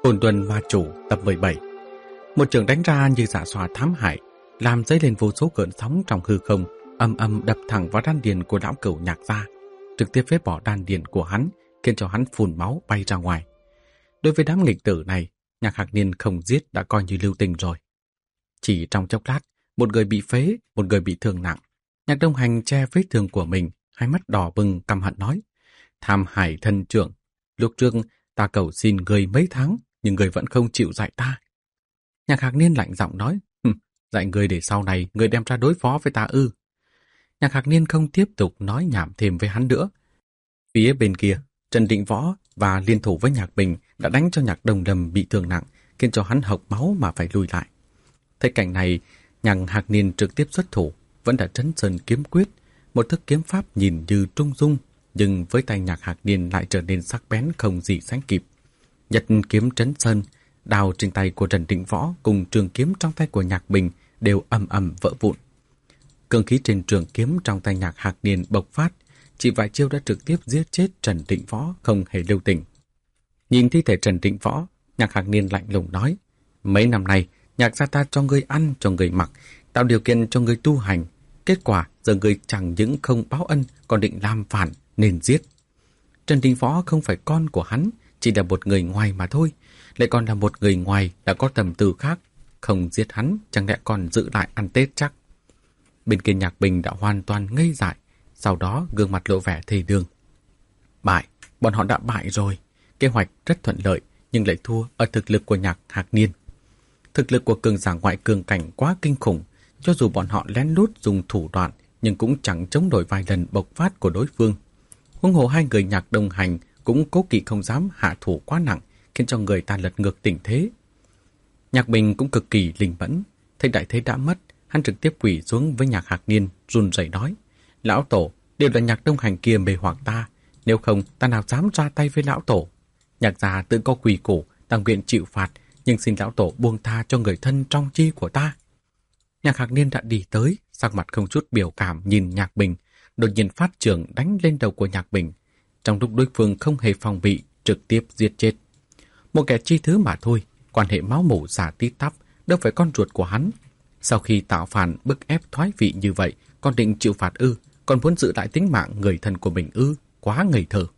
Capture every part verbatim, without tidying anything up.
Côn Tuần Ma Chủ tập mười bảy. Một trường đánh ra như dạ xoa thám hại, làm dấy lên vô số cơn sóng trong hư không, âm âm đập thẳng vào đan điền của lão cửu Nhạc gia, trực tiếp phế bỏ đan điền của hắn, khiến cho hắn phun máu bay ra ngoài. Đối với đám nghịch tử này, Nhạc Hạc Niên không giết đã coi như lưu tình rồi. Chỉ trong chốc lát, một người bị phế, một người bị thương nặng. Nhạc Đông Hành che vết thương của mình, hai mắt đỏ bừng căm hận nói: "Tham hải thân trưởng, lúc trước ta cầu xin người mấy tháng, nhưng người vẫn không chịu dạy ta." Nhạc Hạc Niên lạnh giọng nói: "Dạy người để sau này người đem ra đối phó với ta ư?" Nhạc Hạc Niên không tiếp tục nói nhảm thêm với hắn nữa. Phía bên kia, Trần Định Võ và liên thủ với Nhạc Bình đã đánh cho Nhạc Đông Lâm bị thương nặng, khiến cho hắn hộc máu mà phải lùi lại. Thấy cảnh này, Nhạc Hạc Niên trực tiếp xuất thủ, vẫn là Trấn Sơn kiếm quyết, một thức kiếm pháp nhìn như trung dung, nhưng với tay Nhạc Hạc Niên lại trở nên sắc bén không gì sánh kịp. Nhật kiếm Trấn Sơn, đao trên tay của Trần Định Võ cùng trường kiếm trong tay của Nhạc Bình đều ầm ầm vỡ vụn. Cương khí trên trường kiếm trong tay Nhạc Hạc Niên bộc phát, chỉ vài chiêu đã trực tiếp giết chết Trần Định Võ không hề lưu tình. Nhìn thi thể Trần Định Võ, Nhạc Hạc Niên lạnh lùng nói: "Mấy năm nay, Nhạc gia ta cho ngươi ăn, cho ngươi mặc, tạo điều kiện cho ngươi tu hành. Kết quả, giờ ngươi chẳng những không báo ân, còn định làm phản, nên giết." Trần Định Võ không phải con của hắn, chỉ là một người ngoài mà thôi, lại còn là một người ngoài đã có tầm tư khác. Không giết hắn, chẳng lẽ còn giữ lại ăn Tết chắc? Bên kia Nhạc Bình đã hoàn toàn ngây dại, sau đó gương mặt lộ vẻ thê lương. Bại, bọn họ đã bại rồi. Kế hoạch rất thuận lợi, nhưng lại thua ở thực lực của Nhạc Hạc Niên. Thực lực của cường giả ngoại cường cảnh quá kinh khủng, cho dù bọn họ lén lút dùng thủ đoạn, nhưng cũng chẳng chống nổi vài lần bộc phát của đối phương. Huống hồ hai người Nhạc Đông Hành cũng cố kỵ không dám hạ thủ quá nặng, khiến cho người ta lật ngược tình thế. Nhạc Bình cũng cực kỳ linh mẫn, thấy đại thế đã mất, hắn trực tiếp quỳ xuống với Nhạc Hạc Niên, run rẩy nói: "Lão tổ, đều là Nhạc Đông Hành kia mê hoặc ta, nếu không ta nào dám ra tay với lão tổ. Nhạc gia tự có quỳ củ, đang nguyện chịu phạt, nhưng xin lão tổ buông tha cho người thân trong chi của ta." Nhạc Hạc Niên đã đi tới, sắc mặt không chút biểu cảm nhìn Nhạc Bình, đột nhiên phát trường đánh lên đầu của Nhạc Bình. Trong lúc đối phương không hề phòng bị, trực tiếp giết chết. Một kẻ chi thứ mà thôi, quan hệ máu mủ giả tít tắp, đâu phải con ruột của hắn. Sau khi tạo phản bức ép thoái vị như vậy, còn định chịu phạt ư, còn muốn giữ lại tính mạng người thân của mình ư, quá ngây thơ.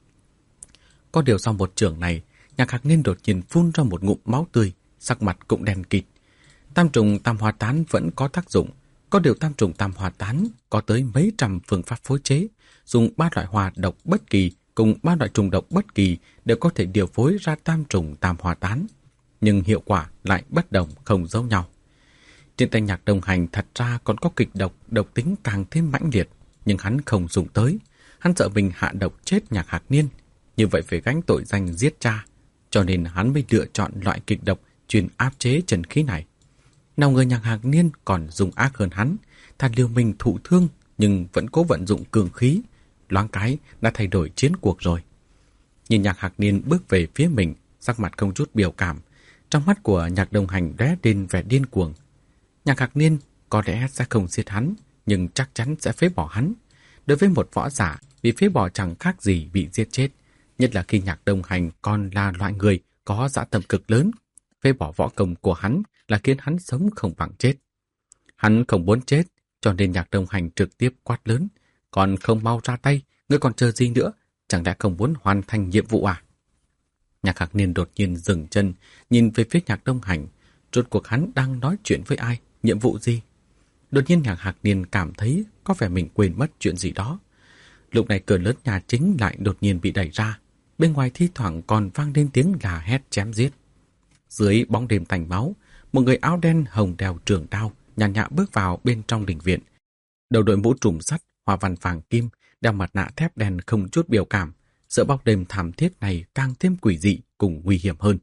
Có điều sau một trường này, Nhạc Hạc Niên đột nhiên phun ra một ngụm máu tươi, sắc mặt cũng đen kịt. Tam trùng tam hoa tán vẫn có tác dụng, có điều tam trùng tam hoa tán có tới mấy trăm phương pháp phối chế, dùng ba loại hoa độc bất kỳ cùng ba loại trùng độc bất kỳ đều có thể điều phối ra tam trùng tam hoa tán, nhưng hiệu quả lại bất đồng không giống nhau. Trên tay Nhạc Đông Hành thật ra còn có kịch độc, độc tính càng thêm mãnh liệt, nhưng hắn không dùng tới. Hắn sợ mình hạ độc chết Nhạc Hạc Niên, như vậy phải gánh tội danh giết cha, cho nên hắn mới lựa chọn loại kịch độc chuyên áp chế trần khí này. Nào ngờ Nhạc Hạc Niên còn dùng ác hơn hắn, thà liều mình thụ thương nhưng vẫn cố vận dụng cường khí, loáng cái đã thay đổi chiến cuộc rồi. Nhìn Nhạc Hạc Niên bước về phía mình, sắc mặt không chút biểu cảm, trong mắt của Nhạc Đông Hành lóe lên vẻ điên cuồng. Nhạc Hạc Niên có lẽ sẽ không giết hắn, nhưng chắc chắn sẽ phế bỏ hắn. Đối với một võ giả, bị phế bỏ chẳng khác gì bị giết chết, nhất là khi Nhạc Đông Hành còn là loại người có dã tâm cực lớn. Phế bỏ võ công của hắn là khiến hắn sống không bằng chết. Hắn không muốn chết, cho nên Nhạc Đông Hành trực tiếp quát lớn: "Còn không mau ra tay, ngươi còn chờ gì nữa? Chẳng lẽ không muốn hoàn thành nhiệm vụ à?" Nhạc Hạc Niên đột nhiên dừng chân, nhìn về phía Nhạc Đông Hành. Rốt cuộc hắn đang nói chuyện với ai, nhiệm vụ gì? Đột nhiên Nhạc Hạc Niên cảm thấy có vẻ mình quên mất chuyện gì đó. Lúc này cửa lớn nhà chính lại đột nhiên bị đẩy ra, bên ngoài thi thoảng còn vang lên tiếng là hét chém giết. Dưới bóng đêm tanh máu, một người áo đen hồng đeo trường đao nhàn nhã bước vào bên trong đình viện. Đầu đội mũ trùm sắt, hoa văn vàng kim, đeo mặt nạ thép đen không chút biểu cảm, sợ bóng đêm thảm thiết này càng thêm quỷ dị cùng nguy hiểm hơn.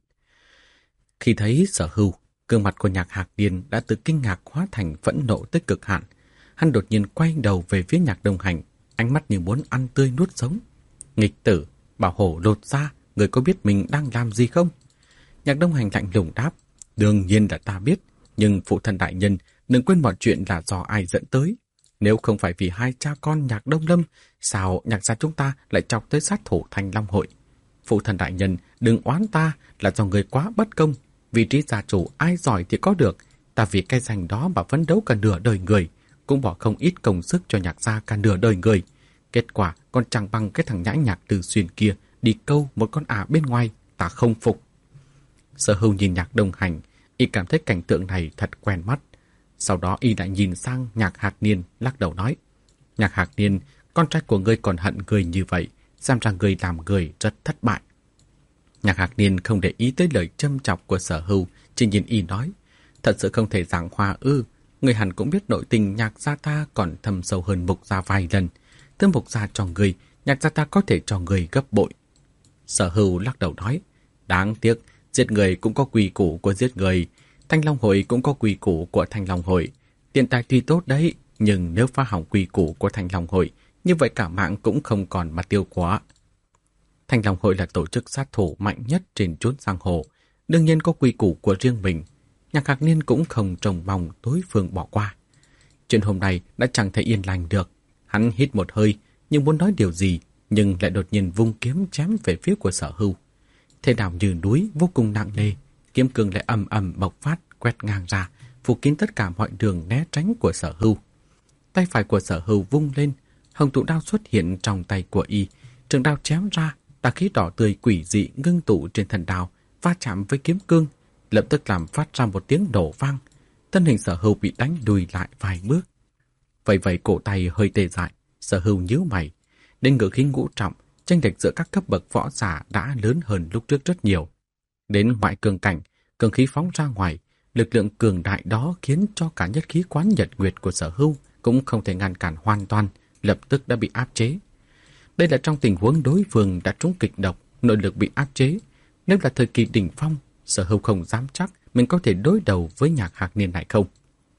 Khi thấy Sở Hưu, gương mặt của Nhạc Hạc Niên đã từ kinh ngạc hóa thành phẫn nộ tới cực hạn. Hắn đột nhiên quay đầu về phía Nhạc Đông Hành, ánh mắt như muốn ăn tươi nuốt sống. "Nghịch tử, bảo hổ lột ra, người có biết mình đang làm gì không?" Nhạc Đông Hành lạnh lùng đáp: "Đương nhiên là ta biết, nhưng phụ thân đại nhân đừng quên mọi chuyện là do ai dẫn tới. Nếu không phải vì hai cha con Nhạc Đông Lâm, sao Nhạc gia chúng ta lại chọc tới sát thủ Thanh Long hội? Phụ thần đại nhân, đừng oán ta, là do người quá bất công. Vị trí gia chủ ai giỏi thì có được, ta vì cái danh đó mà phấn đấu cả nửa đời người, cũng bỏ không ít công sức cho Nhạc gia cả nửa đời người. Kết quả còn chẳng bằng cái thằng nhãi Nhạc Từ Xuyên kia đi câu một con ả bên ngoài, ta không phục. Sở Hưu nhìn Nhạc Đông Hành, y cảm thấy cảnh tượng này thật quen mắt. Sau đó y lại nhìn sang Nhạc Hạc Niên, lắc đầu nói: Nhạc Hạc Niên, con trai của ngươi còn hận người như vậy, xem ra người làm người rất thất bại. Nhạc Hạc Niên không để ý tới lời châm chọc của Sở Hưu, chỉ nhìn y nói: Thật sự không thể giảng hòa ư? Người hẳn cũng biết nội tình Nhạc gia ta còn thâm sâu hơn Mục gia vài lần. Thứ Mục gia cho người, Nhạc gia ta có thể cho người gấp bội. Sở Hưu lắc đầu nói: Đáng tiếc, giết người cũng có quy củ của giết người, Thanh Long Hội cũng có quy củ của Thanh Long Hội. Tiền tài tuy tốt đấy, nhưng nếu phá hỏng quy củ của Thanh Long Hội, như vậy cả mạng cũng không còn mà tiêu quá. Thanh Long Hội là tổ chức sát thủ mạnh nhất trên chốn giang hồ, đương nhiên có quy củ của riêng mình. Nhạc Hạc Niên cũng không trông mong đối phương bỏ qua. Chuyện hôm nay đã chẳng thể yên lành được. Hắn hít một hơi, nhưng muốn nói điều gì, nhưng lại đột nhiên vung kiếm chém về phía của Sở Hưu. Thế đảo như núi vô cùng nặng nề, kiếm cương lại ầm ầm bộc phát, quét ngang ra, phủ kín tất cả mọi đường né tránh của Sở Hưu. Tay phải của Sở Hưu vung lên, hồng tụ đao xuất hiện trong tay của y, trường đao chém ra, tà khí đỏ tươi quỷ dị ngưng tụ trên thân đao, va chạm với kiếm cương, lập tức làm phát ra một tiếng nổ vang. Thân hình Sở Hưu bị đánh lùi lại vài bước. Vậy vậy cổ tay hơi tê dại, Sở Hưu nhíu mày. Đến ngự khí ngũ trọng, chênh lệch giữa các cấp bậc võ giả đã lớn hơn lúc trước rất nhiều. Đến ngoại cường cảnh, cường khí phóng ra ngoài, lực lượng cường đại đó khiến cho cả nhất khí quán nhật nguyệt của Sở Hưu cũng không thể ngăn cản hoàn toàn, lập tức đã bị áp chế. Đây là trong tình huống đối phương đã trúng kịch độc, nội lực bị áp chế. Nếu là thời kỳ đỉnh phong, Sở Hưu không dám chắc mình có thể đối đầu với Nhạc Hạc Niên này không.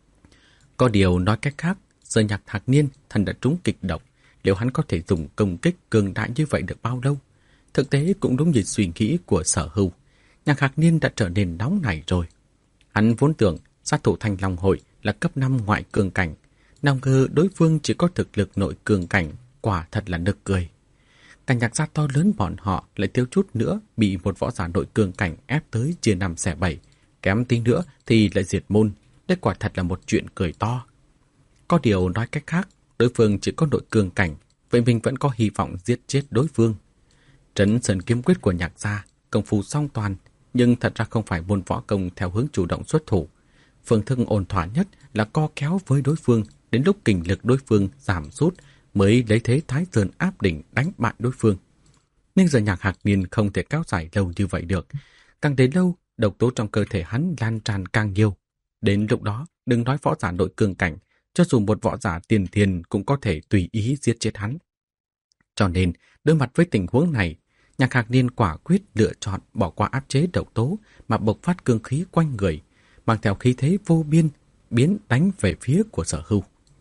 Có điều nói cách khác, giờ Nhạc Hạc Niên thần đã trúng kịch độc, liệu hắn có thể dùng công kích cường đại như vậy được bao lâu? Thực tế cũng đúng như suy nghĩ của Sở Hưu, Nhạc Hạc Niên đã trở nên nóng nảy rồi. Hắn vốn tưởng sát thủ Thanh Long Hội là cấp năm ngoại cường cảnh, nào ngờ đối phương chỉ có thực lực nội cường cảnh, quả thật là nực cười. Cả Nhạc gia to lớn bọn họ lại thiếu chút nữa bị một võ giả nội cường cảnh ép tới chia năm xẻ bảy, kém tí nữa thì lại diệt môn. Đây quả thật là một chuyện cười to. Có điều nói cách khác, đối phương chỉ có nội cường cảnh, vậy mình vẫn có hy vọng giết chết đối phương. Trấn Sơn kiếm quyết của Nhạc gia công phu song toàn, nhưng thật ra không phải môn võ công theo hướng chủ động xuất thủ. Phương thức ổn thỏa nhất là co kéo với đối phương, đến lúc kình lực đối phương giảm sút mới lấy thế Thái Sơn áp đỉnh đánh bại đối phương. Nhưng giờ Nhạc Hạc Niên không thể kéo dài lâu như vậy được. Càng đến lâu, độc tố trong cơ thể hắn lan tràn càng nhiều. Đến lúc đó, đừng nói võ giả nội cường cảnh, cho dù một võ giả tiền thiền cũng có thể tùy ý giết chết hắn. Cho nên, đối mặt với tình huống này, Nhạc Hạc Niên quả quyết lựa chọn bỏ qua áp chế độc tố mà bộc phát cương khí quanh người, mang theo khí thế vô biên, biến đánh về phía của Sở Hưu.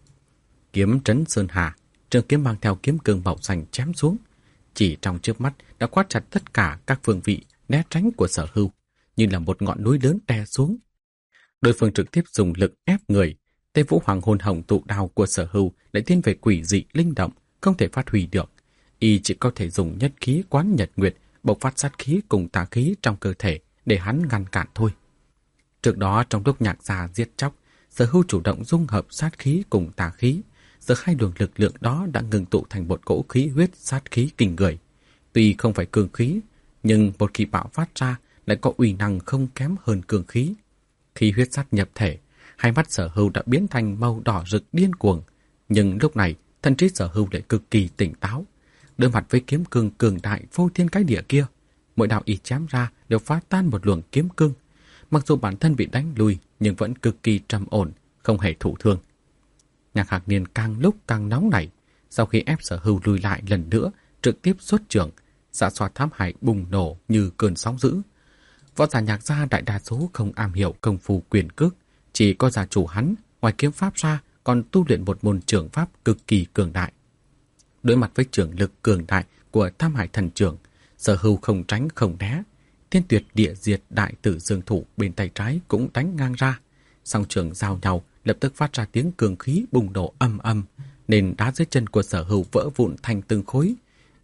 Kiếm trấn sơn hà, trường kiếm mang theo kiếm cương màu xanh chém xuống. Chỉ trong chớp mắt đã quát chặt tất cả các phương vị né tránh của Sở Hưu, như là một ngọn núi lớn đè xuống. Đối phương trực tiếp dùng lực ép người, Tây Vũ Hoàng Hồn Hồng tụ đao của Sở Hưu lại tiến về quỷ dị linh động, không thể phát huy được. Y chỉ có thể dùng nhất khí quán nhật nguyệt bộc phát sát khí cùng tà khí trong cơ thể để hắn ngăn cản thôi. Trước đó trong lúc Nhạc gia giết chóc, Sở Hưu chủ động dung hợp sát khí cùng tà khí, giờ hai luồng lực lượng đó đã ngừng tụ thành một cỗ khí huyết sát khí kinh người. Tuy không phải cường khí, nhưng một khi bạo phát ra lại có uy năng không kém hơn cường khí. Khí huyết sát nhập thể, hai mắt Sở Hưu đã biến thành màu đỏ rực điên cuồng, nhưng lúc này thần trí Sở Hưu lại cực kỳ tỉnh táo. Đối mặt với kiếm cương cường đại vô thiên cái địa kia, mỗi đạo y chém ra đều phá tan một luồng kiếm cương. Mặc dù bản thân bị đánh lùi nhưng vẫn cực kỳ trầm ổn, không hề thụ thương. Nhạc Hạc Niên càng lúc càng nóng nảy, sau khi ép Sở Hưu lùi lại lần nữa, trực tiếp xuất trường, dạ xoa thám hải bùng nổ như cơn sóng dữ. Võ giả Nhạc gia đại đa số không am hiểu công phu quyền cước, chỉ có gia chủ hắn ngoài kiếm pháp ra còn tu luyện một môn trường pháp cực kỳ cường đại. Đối mặt với trường lực cường đại của Tam Hải Thần Trưởng, Sở Hưu không tránh không né. Thiên Tuyệt Địa Diệt Đại Tử Dương Thủ bên tay trái cũng đánh ngang ra. Song trường giao nhau lập tức phát ra tiếng cường khí bùng nổ âm âm, nên đá dưới chân của Sở Hưu vỡ vụn thành từng khối.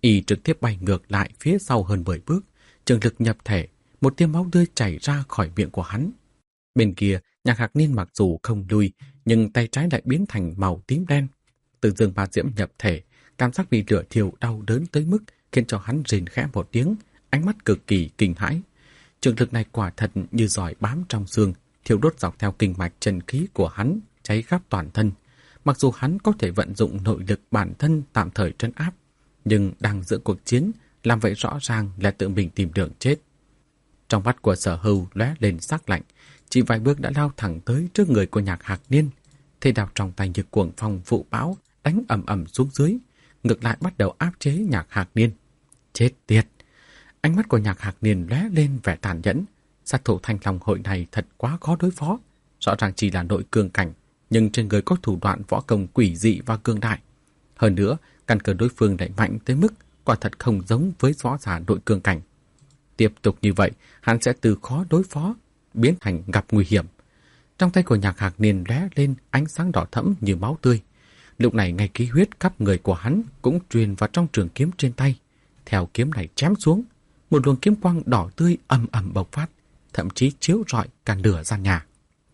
Y trực tiếp bay ngược lại phía sau hơn mười bước, trường lực nhập thể, một tia máu tươi chảy ra khỏi miệng của hắn. Bên kia, Nhạc Hạc Niên mặc dù không lui, nhưng tay trái lại biến thành màu tím đen. Từ dương ba diễm nhập thể, cảm giác bị lửa thiêu đau đớn tới mức khiến cho hắn rên khẽ một tiếng, ánh mắt cực kỳ kinh hãi. Trường lực này quả thật như giỏi bám trong xương, thiêu đốt dọc theo kinh mạch chân khí của hắn, cháy khắp toàn thân. Mặc dù hắn có thể vận dụng nội lực bản thân tạm thời trấn áp, nhưng đang giữa cuộc chiến, làm vậy rõ ràng là tự mình tìm đường chết. Trong mắt của Sở Hưu lóe lên sắc lạnh, chỉ vài bước đã lao thẳng tới trước người của Nhạc Hạc Niên. Thế đao trong tay như cuồng phong vụ bão đánh ầm ầm xuống dưới, ngược lại bắt đầu áp chế Nhạc Hạc Niên. Chết tiệt! Ánh mắt của Nhạc Hạc Niên lóe lên vẻ tàn nhẫn. Sát thủ Thanh Long hội này thật quá khó đối phó. Rõ ràng chỉ là nội cường cảnh, nhưng trên người có thủ đoạn võ công quỷ dị và cương đại. Hơn nữa, căn cơ đối phương lại mạnh tới mức quả thật không giống với võ giả nội cường cảnh. Tiếp tục như vậy, hắn sẽ từ khó đối phó, biến thành gặp nguy hiểm. Trong tay của Nhạc Hạc Niên lóe lên ánh sáng đỏ thẫm như máu tươi. Lúc này ngay khí huyết khắp người của hắn cũng truyền vào trong trường kiếm trên tay. Theo kiếm này chém xuống, một luồng kiếm quang đỏ tươi ầm ầm bộc phát, thậm chí chiếu rọi cả nửa gian nhà.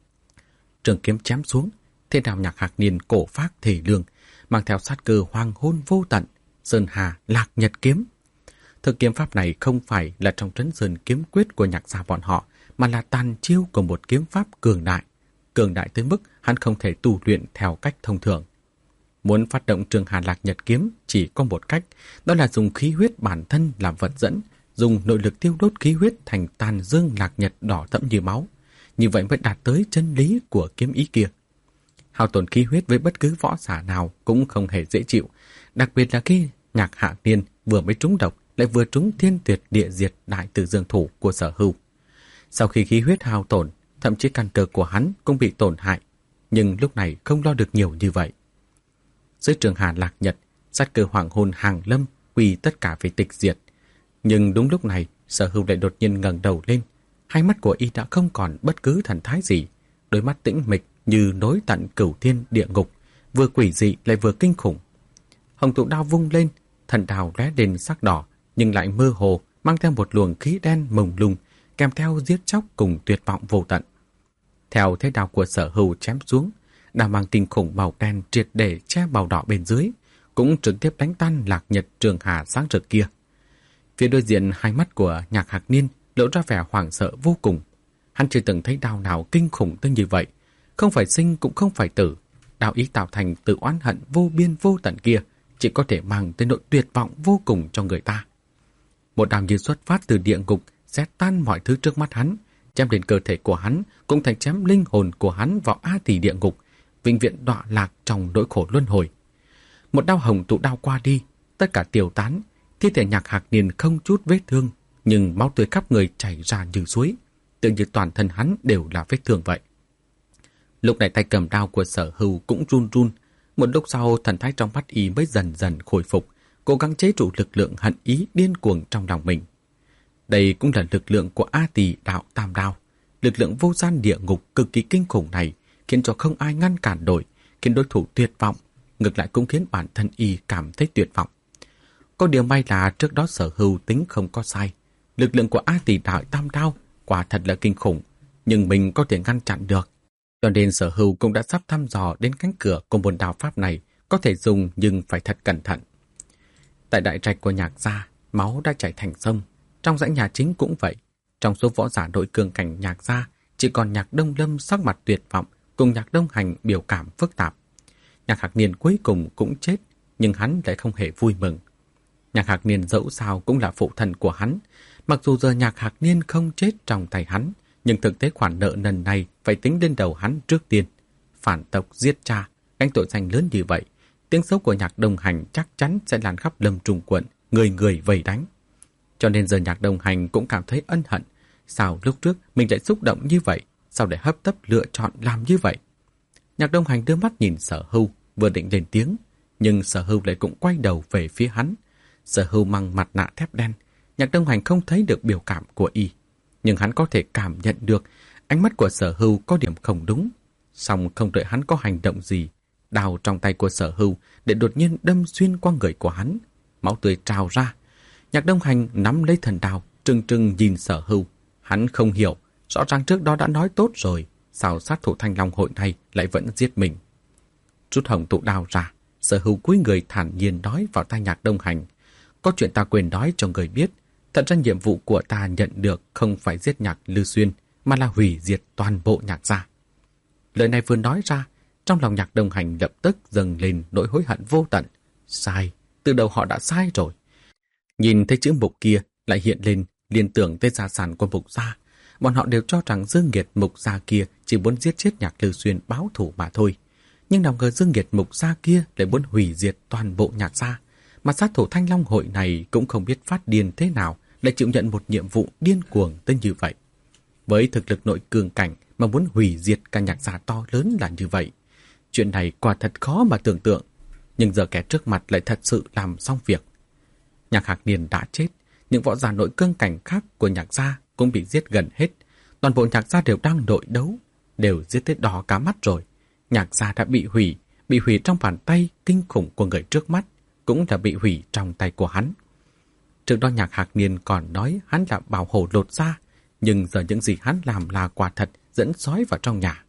Trường kiếm chém xuống, thế đao Nhạc Hạc Niên cổ phác thể lương, mang theo sát cơ hoàng hôn vô tận, sơn hà lạc nhật kiếm. Thực kiếm pháp này không phải là trong trấn sơn kiếm quyết của Nhạc gia bọn họ, mà là tàn chiêu của một kiếm pháp cường đại, cường đại tới mức hắn không thể tu luyện theo cách thông thường. Muốn phát động trường hà lạc nhật kiếm chỉ có một cách, đó là dùng khí huyết bản thân làm vật dẫn, dùng nội lực tiêu đốt khí huyết thành tàn dương lạc nhật đỏ thẫm như máu. Như vậy mới đạt tới chân lý của kiếm ý kia. Hao tổn khí huyết với bất cứ võ giả nào cũng không hề dễ chịu, đặc biệt là khi Nhạc Hạc Niên vừa mới trúng độc lại vừa trúng thiên tuyệt địa diệt đại tử dương thủ của Sở Hưu. Sau khi khí huyết hao tổn, thậm chí căn cơ của hắn cũng bị tổn hại, nhưng lúc này không lo được nhiều như vậy. Dưới trường hà lạc nhật, sát cơ hoàng hôn hàng lâm quỳ tất cả phải tịch diệt. Nhưng đúng lúc này, Sở Hưu lại đột nhiên ngẩng đầu lên, hai mắt của y đã không còn bất cứ thần thái gì, đôi mắt tĩnh mịch như nối tận cửu thiên địa ngục, vừa quỷ dị lại vừa kinh khủng. Hồng tụ đao vung lên, thần đao lóe lên sắc đỏ, nhưng lại mơ hồ, mang theo một luồng khí đen mông lung, kèm theo giết chóc cùng tuyệt vọng vô tận. Theo thế đao của Sở Hưu chém xuống, đao mang kinh khủng màu đen triệt để che màu đỏ bên dưới, cũng trực tiếp đánh tan lạc nhật trường hà sáng rực kia. Phía đối diện, hai mắt của Nhạc Hạc Niên lộ ra vẻ hoảng sợ vô cùng. Hắn chưa từng thấy đao nào kinh khủng tới như vậy, không phải sinh cũng không phải tử. Đao ý tạo thành từ oán hận vô biên vô tận kia chỉ có thể mang tới nỗi tuyệt vọng vô cùng cho người ta. Một đao như xuất phát từ địa ngục sẽ tan mọi thứ trước mắt hắn, chém đến cơ thể của hắn, cũng thành chém linh hồn của hắn vào a tỳ địa ngục, vĩnh viễn đọa lạc trong nỗi khổ luân hồi. Một đao hồng tụ đao qua đi, tất cả tiêu tán, thi thể Nhạc Hạc Niên không chút vết thương, nhưng máu tươi khắp người chảy ra như suối, tự như toàn thân hắn đều là vết thương vậy. Lúc này tay cầm đao của Sở Hưu cũng run run, một lúc sau thần thái trong mắt y mới dần dần khôi phục, cố gắng chế trụ lực lượng hận ý điên cuồng trong lòng mình. Đây cũng là lực lượng của A Tỳ đạo tam đao, lực lượng vô gian địa ngục cực kỳ kinh khủng này, khiến cho không ai ngăn cản nổi, khiến đối thủ tuyệt vọng, ngược lại cũng khiến bản thân y cảm thấy tuyệt vọng. Có điều may là trước đó Sở Hưu tính không có sai, lực lượng của A Tỳ đạo tam đao quả thật là kinh khủng, nhưng mình có thể ngăn chặn được. Cho nên Sở Hưu cũng đã sắp thăm dò đến cánh cửa của môn đao pháp này, có thể dùng nhưng phải thật cẩn thận. Tại đại trạch của Nhạc gia, máu đã chảy thành sông. Trong dãy nhà chính cũng vậy. Trong số võ giả đội cường cảnh Nhạc gia, chỉ còn Nhạc Đông Lâm sắc mặt tuyệt vọng cùng Nhạc Đông Hành biểu cảm phức tạp. Nhạc Hạc Niên cuối cùng cũng chết, nhưng hắn lại không hề vui mừng. Nhạc Hạc Niên dẫu sao cũng là phụ thân của hắn. Mặc dù giờ Nhạc Hạc Niên không chết trong tay hắn, nhưng thực tế khoản nợ nần này phải tính lên đầu hắn trước tiên. Phản tộc giết cha, gánh tội danh lớn như vậy, tiếng xấu của Nhạc Đông Hành chắc chắn sẽ lan khắp Lâm Trung quận, người người vây đánh. Cho nên giờ Nhạc Đông Hành cũng cảm thấy ân hận. Sao lúc trước mình lại xúc động như vậy? Sao lại hấp tấp lựa chọn làm như vậy? Nhạc Đông Hành đưa mắt nhìn Sở Hưu, vừa định lên tiếng, nhưng Sở Hưu lại cũng quay đầu về phía hắn. Sở Hưu mang mặt nạ thép đen, Nhạc Đông Hành không thấy được biểu cảm của y, nhưng hắn có thể cảm nhận được ánh mắt của Sở Hưu có điểm không đúng. Song không đợi hắn có hành động gì, đao trong tay của Sở Hưu để đột nhiên đâm xuyên qua người của hắn. máu tươi trào ra. Nhạc Đông Hành nắm lấy thần đao, trừng trừng nhìn Sở Hưu. Hắn không hiểu, rõ ràng trước đó đã nói tốt rồi, sao sát thủ Thanh Long hội này lại vẫn giết mình. Rút hồng tụ đao ra, Sở Hưu cúi người thản nhiên nói vào tai Nhạc Đông Hành. Có chuyện ta quên nói cho người biết, thật ra nhiệm vụ của ta nhận được không phải giết Nhạc Lư Xuyên, mà là hủy diệt toàn bộ Nhạc gia. Lời này vừa nói ra, trong lòng Nhạc Đông Hành lập tức dâng lên nỗi hối hận vô tận. Sai, từ đầu họ đã sai rồi. Nhìn thấy chữ Mục kia lại hiện lên, liên tưởng tới gia sản của Mục gia. Bọn họ đều cho rằng Dương Nghiệt Mục gia kia chỉ muốn giết chết Nhạc Lư Xuyên báo thù mà thôi. Nhưng nào ngờ Dương Nghiệt Mục gia kia lại muốn hủy diệt toàn bộ Nhạc gia. Mà sát thủ Thanh Long hội này cũng không biết phát điên thế nào lại chịu nhận một nhiệm vụ điên cuồng tới như vậy. Với thực lực nội cường cảnh mà muốn hủy diệt cả Nhạc gia to lớn là như vậy. Chuyện này quả thật khó mà tưởng tượng. Nhưng giờ kẻ trước mặt lại thật sự làm xong việc. Nhạc Hạc Niên đã chết, những võ giả nội cương cảnh khác của Nhạc gia cũng bị giết gần hết. Toàn bộ Nhạc gia đều đang nội đấu, đều giết tới đỏ cả mắt rồi. Nhạc gia đã bị hủy, bị hủy trong bàn tay kinh khủng của người trước mắt, cũng là bị hủy trong tay của hắn. Trước đó Nhạc Hạc Niên còn nói hắn là bảo hổ lột da, nhưng giờ những gì hắn làm là quả thật dẫn sói vào trong nhà.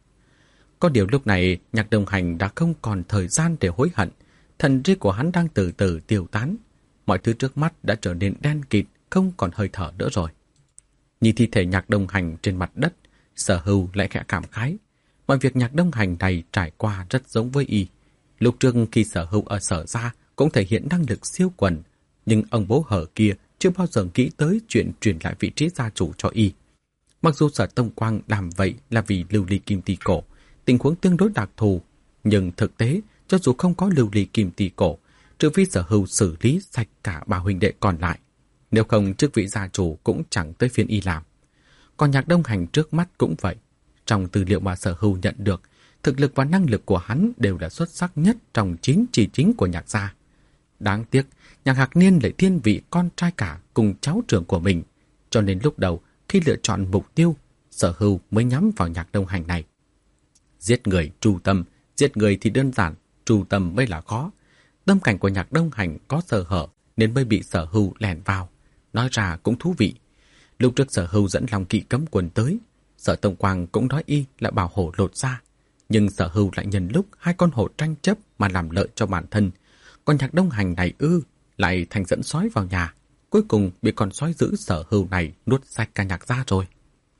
Có điều lúc này Nhạc Đông Hành đã không còn thời gian để hối hận, thần trí của hắn đang từ từ tiêu tán. Mọi thứ trước mắt đã trở nên đen kịt, không còn hơi thở nữa rồi. Nhìn thi thể Nhạc Đông Hành trên mặt đất, Sở Hưu lại khẽ cảm khái. Mọi việc Nhạc Đông Hành này trải qua rất giống với y. Lúc trước khi Sở Hưu ở Sở gia cũng thể hiện năng lực siêu quần, nhưng ông bố Hở kia chưa bao giờ nghĩ tới chuyện truyền lại vị trí gia chủ cho y. Mặc dù Sở Tông Quang làm vậy là vì lưu ly kim tỳ cổ, tình huống tương đối đặc thù, nhưng thực tế cho dù không có lưu ly kim tỳ cổ, trừ phi Sở Hưu xử lý sạch cả ba huynh đệ còn lại, nếu không chức vị gia chủ cũng chẳng tới phiên y làm. Còn Nhạc Đông Hành trước mắt cũng vậy. Trong tư liệu mà Sở Hưu nhận được, thực lực và năng lực của hắn đều là xuất sắc nhất trong chín chỉ chính của Nhạc gia. Đáng tiếc, Nhạc Hạc Niên lại thiên vị con trai cả cùng cháu trưởng của mình, cho nên lúc đầu khi lựa chọn mục tiêu, Sở Hưu mới nhắm vào Nhạc Đông Hành này. Giết người tru tâm, giết người thì đơn giản, tru tâm mới là khó. Tâm cảnh của Nhạc Đông Hành có sơ hở nên mới bị Sở Hưu lẻn vào. Nói ra cũng thú vị. Lúc trước Sở Hưu dẫn Long Kỵ cấm quân tới, Sở Tông Quang cũng nói y là bảo hổ lột da, nhưng Sở Hưu lại nhân lúc hai con hổ tranh chấp mà làm lợi cho bản thân. Còn Nhạc Đông Hành này ư, lại thành dẫn sói vào nhà, cuối cùng bị con sói dữ Sở Hưu này nuốt sạch cả Nhạc gia rồi.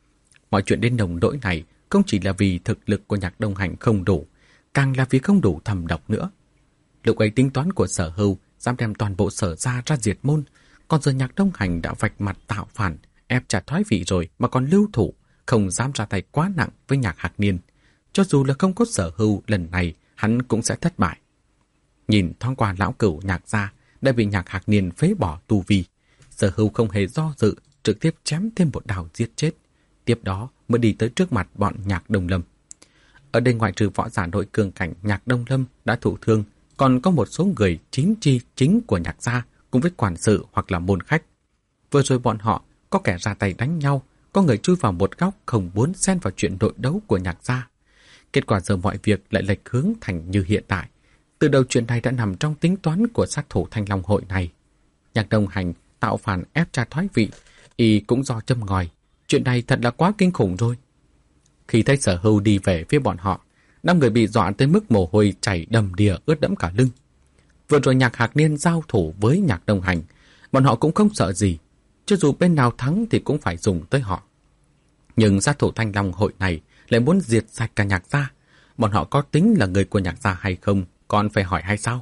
Mọi chuyện đến nồng nỗi này không chỉ là vì thực lực của Nhạc Đông Hành không đủ, càng là vì không đủ thầm độc nữa. Lúc ấy tính toán của Sở Hưu dám đem toàn bộ Sở gia ra diệt môn, còn giờ Nhạc Đông Hành đã vạch mặt tạo phản, ép chặt thoái vị rồi mà còn lưu thủ, không dám ra tay quá nặng với Nhạc Hạc Niên. Cho dù là không có Sở Hưu, lần này hắn cũng sẽ thất bại. Nhìn thoáng qua lão cửu Nhạc gia đã bị Nhạc Hạc Niên phế bỏ tu vi, Sở Hưu không hề do dự, trực tiếp chém thêm một đao giết chết. Tiếp đó mới đi tới trước mặt bọn Nhạc Đông Lâm. Ở đây ngoại trừ võ giả nội cường cảnh Nhạc Đông Lâm đã thụ thương, còn có một số người chính chi chính của Nhạc gia cùng với quản sự hoặc là môn khách. Vừa rồi bọn họ có kẻ ra tay đánh nhau, có người chui vào một góc không muốn xen vào chuyện nội đấu của Nhạc gia. Kết quả giờ mọi việc lại lệch hướng thành như hiện tại. Từ đầu chuyện này đã nằm trong tính toán của sát thủ Thanh Long hội này. Nhạc Đông Hành tạo phản ép cha thoái vị, y cũng do châm ngòi. Chuyện này thật là quá kinh khủng rồi. Khi thấy Sở Hưu đi về phía bọn họ, năm người bị dọa tới mức mồ hôi chảy đầm đìa ướt đẫm cả lưng. Vừa rồi Nhạc Hạc Niên giao thủ với Nhạc Đông Hành, bọn họ cũng không sợ gì. Cho dù bên nào thắng thì cũng phải dùng tới họ. Nhưng sát thủ Thanh Long hội này lại muốn diệt sạch cả Nhạc gia. Bọn họ có tính là người của Nhạc gia hay không, còn phải hỏi hay sao?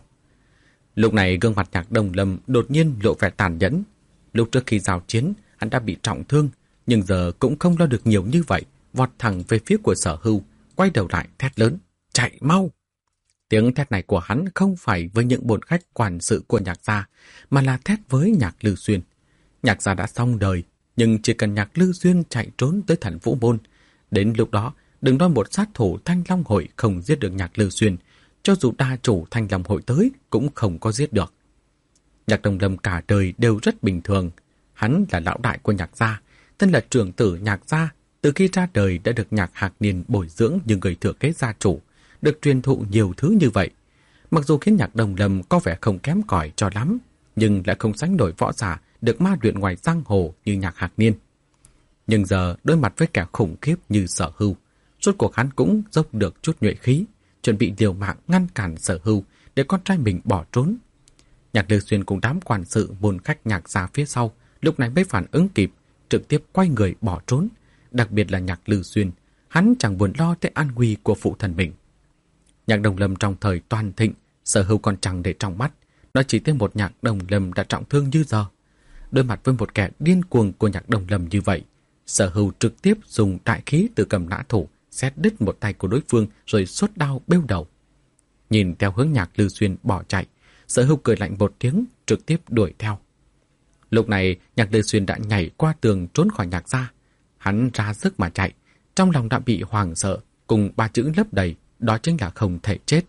Lúc này gương mặt Nhạc Đông Lâm đột nhiên lộ vẻ tàn nhẫn. Lúc trước khi giao chiến, hắn đã bị trọng thương, nhưng giờ cũng không lo được nhiều như vậy, vọt thẳng về phía của Sở Hưu, quay đầu lại thét lớn, chạy mau! Tiếng thét này của hắn không phải với những bổn khách quản sự của Nhạc gia, mà là thét với Nhạc Lư Xuyên. Nhạc gia đã xong đời, nhưng chỉ cần Nhạc Lư Xuyên chạy trốn tới Thần Vũ Môn, đến lúc đó đừng nói một sát thủ Thanh Long hội không giết được Nhạc Lư Xuyên, cho dù đa chủ Thanh Long hội tới cũng không có giết được. Nhạc Đông Lâm cả đời đều rất bình thường. Hắn là lão đại của Nhạc gia, tên là trưởng tử Nhạc gia, từ khi ra đời đã được Nhạc Hạc Niên bồi dưỡng như người thừa kế gia chủ, được truyền thụ nhiều thứ như vậy. Mặc dù khiến Nhạc Đông Lâm có vẻ không kém cỏi cho lắm, nhưng lại không sánh nổi võ giả được ma luyện ngoài giang hồ như Nhạc Hạc Niên. Nhưng giờ đối mặt với kẻ khủng khiếp như Sở Hưu, rốt cuộc hắn cũng dốc được chút nhuệ khí, chuẩn bị liều mạng ngăn cản Sở Hưu để con trai mình bỏ trốn. Nhạc Lư Xuyên cùng đám quản sự môn khách Nhạc gia phía sau lúc này mới phản ứng kịp, trực tiếp quay người bỏ trốn. Đặc biệt là Nhạc Lư Xuyên, hắn chẳng buồn lo tới an nguy của phụ thần mình. Nhạc Đồng Lâm trong thời toàn thịnh, Sở Hưu còn chẳng để trong mắt, nó chỉ tên một Nhạc Đồng Lâm đã trọng thương như giờ. Đối mặt với một kẻ điên cuồng của Nhạc Đồng Lâm như vậy, Sở Hưu trực tiếp dùng đại khí từ cầm nã thủ xét đứt một tay của đối phương rồi xuất đao bêu đầu. Nhìn theo hướng Nhạc Lư Xuyên bỏ chạy, Sở Hưu cười lạnh một tiếng, trực tiếp đuổi theo. Lúc này, Nhạc Lư Xuyên đã nhảy qua tường trốn khỏi Nhạc gia. Hắn ra sức mà chạy, trong lòng đã bị hoảng sợ, cùng ba chữ lấp đầy, đó chính là không thể chết.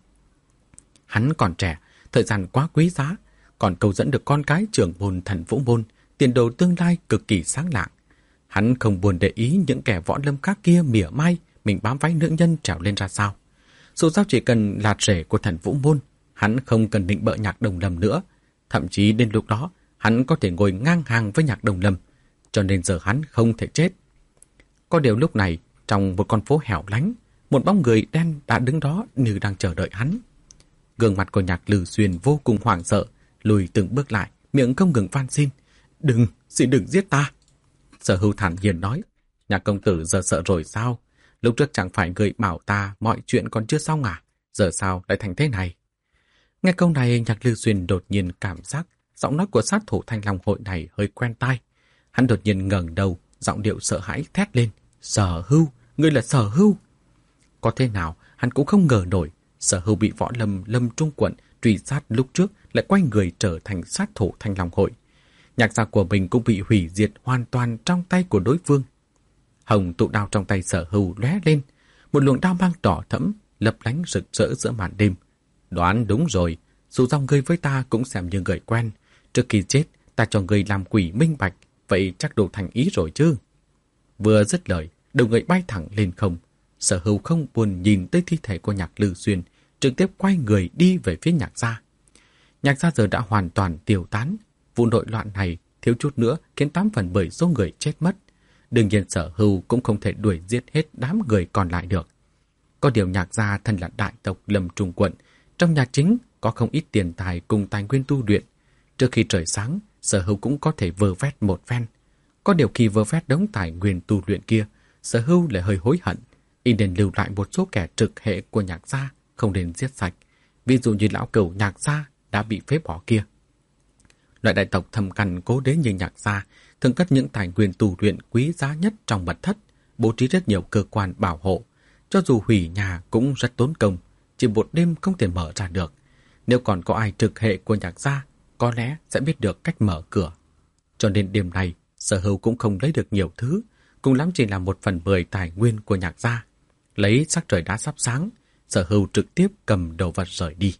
Hắn còn trẻ, thời gian quá quý giá, còn câu dẫn được con cái trưởng môn Thần Vũ môn, tiền đồ tương lai cực kỳ sáng lạng. Hắn không buồn để ý những kẻ võ lâm khác kia mỉa mai mình bám váy nữ nhân trèo lên ra sao. Dù sao chỉ cần lạt rễ của Thần Vũ môn, hắn không cần định bợ Nhạc Đồng Lâm nữa. Thậm chí đến lúc đó, hắn có thể ngồi ngang hàng với Nhạc Đồng Lâm, cho nên giờ hắn không thể chết. Có điều lúc này, trong một con phố hẻo lánh, một bóng người đen đã đứng đó như đang chờ đợi hắn. Gương mặt của Nhạc Lư Xuyên vô cùng hoảng sợ, lùi từng bước lại, miệng không ngừng van xin. Đừng, xin đừng giết ta. Sở Hưu thản nhiên nói, Nhạc công tử giờ sợ rồi sao? Lúc trước chẳng phải người bảo ta mọi chuyện còn chưa xong à? Giờ sao lại thành thế này? Nghe câu này, Nhạc Lư Xuyên đột nhiên cảm giác giọng nói của sát thủ Thanh Long hội này hơi quen tai. Hắn đột nhiên ngẩng đầu, giọng điệu sợ hãi thét lên. Sở Hưu, ngươi là Sở Hưu. Có thế nào, hắn cũng không ngờ nổi. Sở Hưu bị võ lâm Lâm Trung quận truy sát lúc trước lại quay người trở thành sát thủ Thanh Long hội. Nhạc gia của mình cũng bị hủy diệt hoàn toàn trong tay của đối phương. Hồng tụ đao trong tay Sở Hưu lóe lên, một luồng đao mang đỏ thẫm lấp lánh rực rỡ giữa màn đêm. Đoán đúng rồi, dù dòng ngươi với ta cũng xem như người quen. Trước khi chết, ta cho ngươi làm quỷ minh bạch, vậy chắc đủ thành ý rồi chứ. Vừa dứt lời, đầu người bay thẳng lên không. Sở Hưu không buồn nhìn tới thi thể của Nhạc Lư Xuyên, trực tiếp quay người đi về phía Nhạc gia. Nhạc gia giờ đã hoàn toàn tiêu tán. Vụ nội loạn này thiếu chút nữa khiến tám phần bởi số người chết mất. Đương nhiên Sở Hưu cũng không thể đuổi giết hết đám người còn lại được. Có điều Nhạc gia thân là đại tộc Lâm Trung quận, trong nhà chính có không ít tiền tài cùng tài nguyên tu luyện. Trước khi trời sáng, Sở Hưu cũng có thể vơ vét một phen. Có điều khi vơ vét đống tài nguyên tu luyện kia, Sở Hưu lại hơi hối hận. Y nên lưu lại một số kẻ trực hệ của Nhạc gia, không nên giết sạch. Ví dụ như lão cẩu Nhạc gia đã bị phế bỏ kia. Loại đại tộc thâm căn cố đế như Nhạc gia thường cất những tài nguyên tu luyện quý giá nhất trong mật thất, bố trí rất nhiều cơ quan bảo hộ. Cho dù hủy nhà cũng rất tốn công, chỉ một đêm không thể mở ra được. Nếu còn có ai trực hệ của Nhạc gia, có lẽ sẽ biết được cách mở cửa. Cho nên đêm này, Sở Hưu cũng không lấy được nhiều thứ, cùng lắm chỉ là một phần mười tài nguyên của Nhạc gia. Lấy sắc trời đã sắp sáng, Sở Hưu trực tiếp cầm đồ vật rời đi.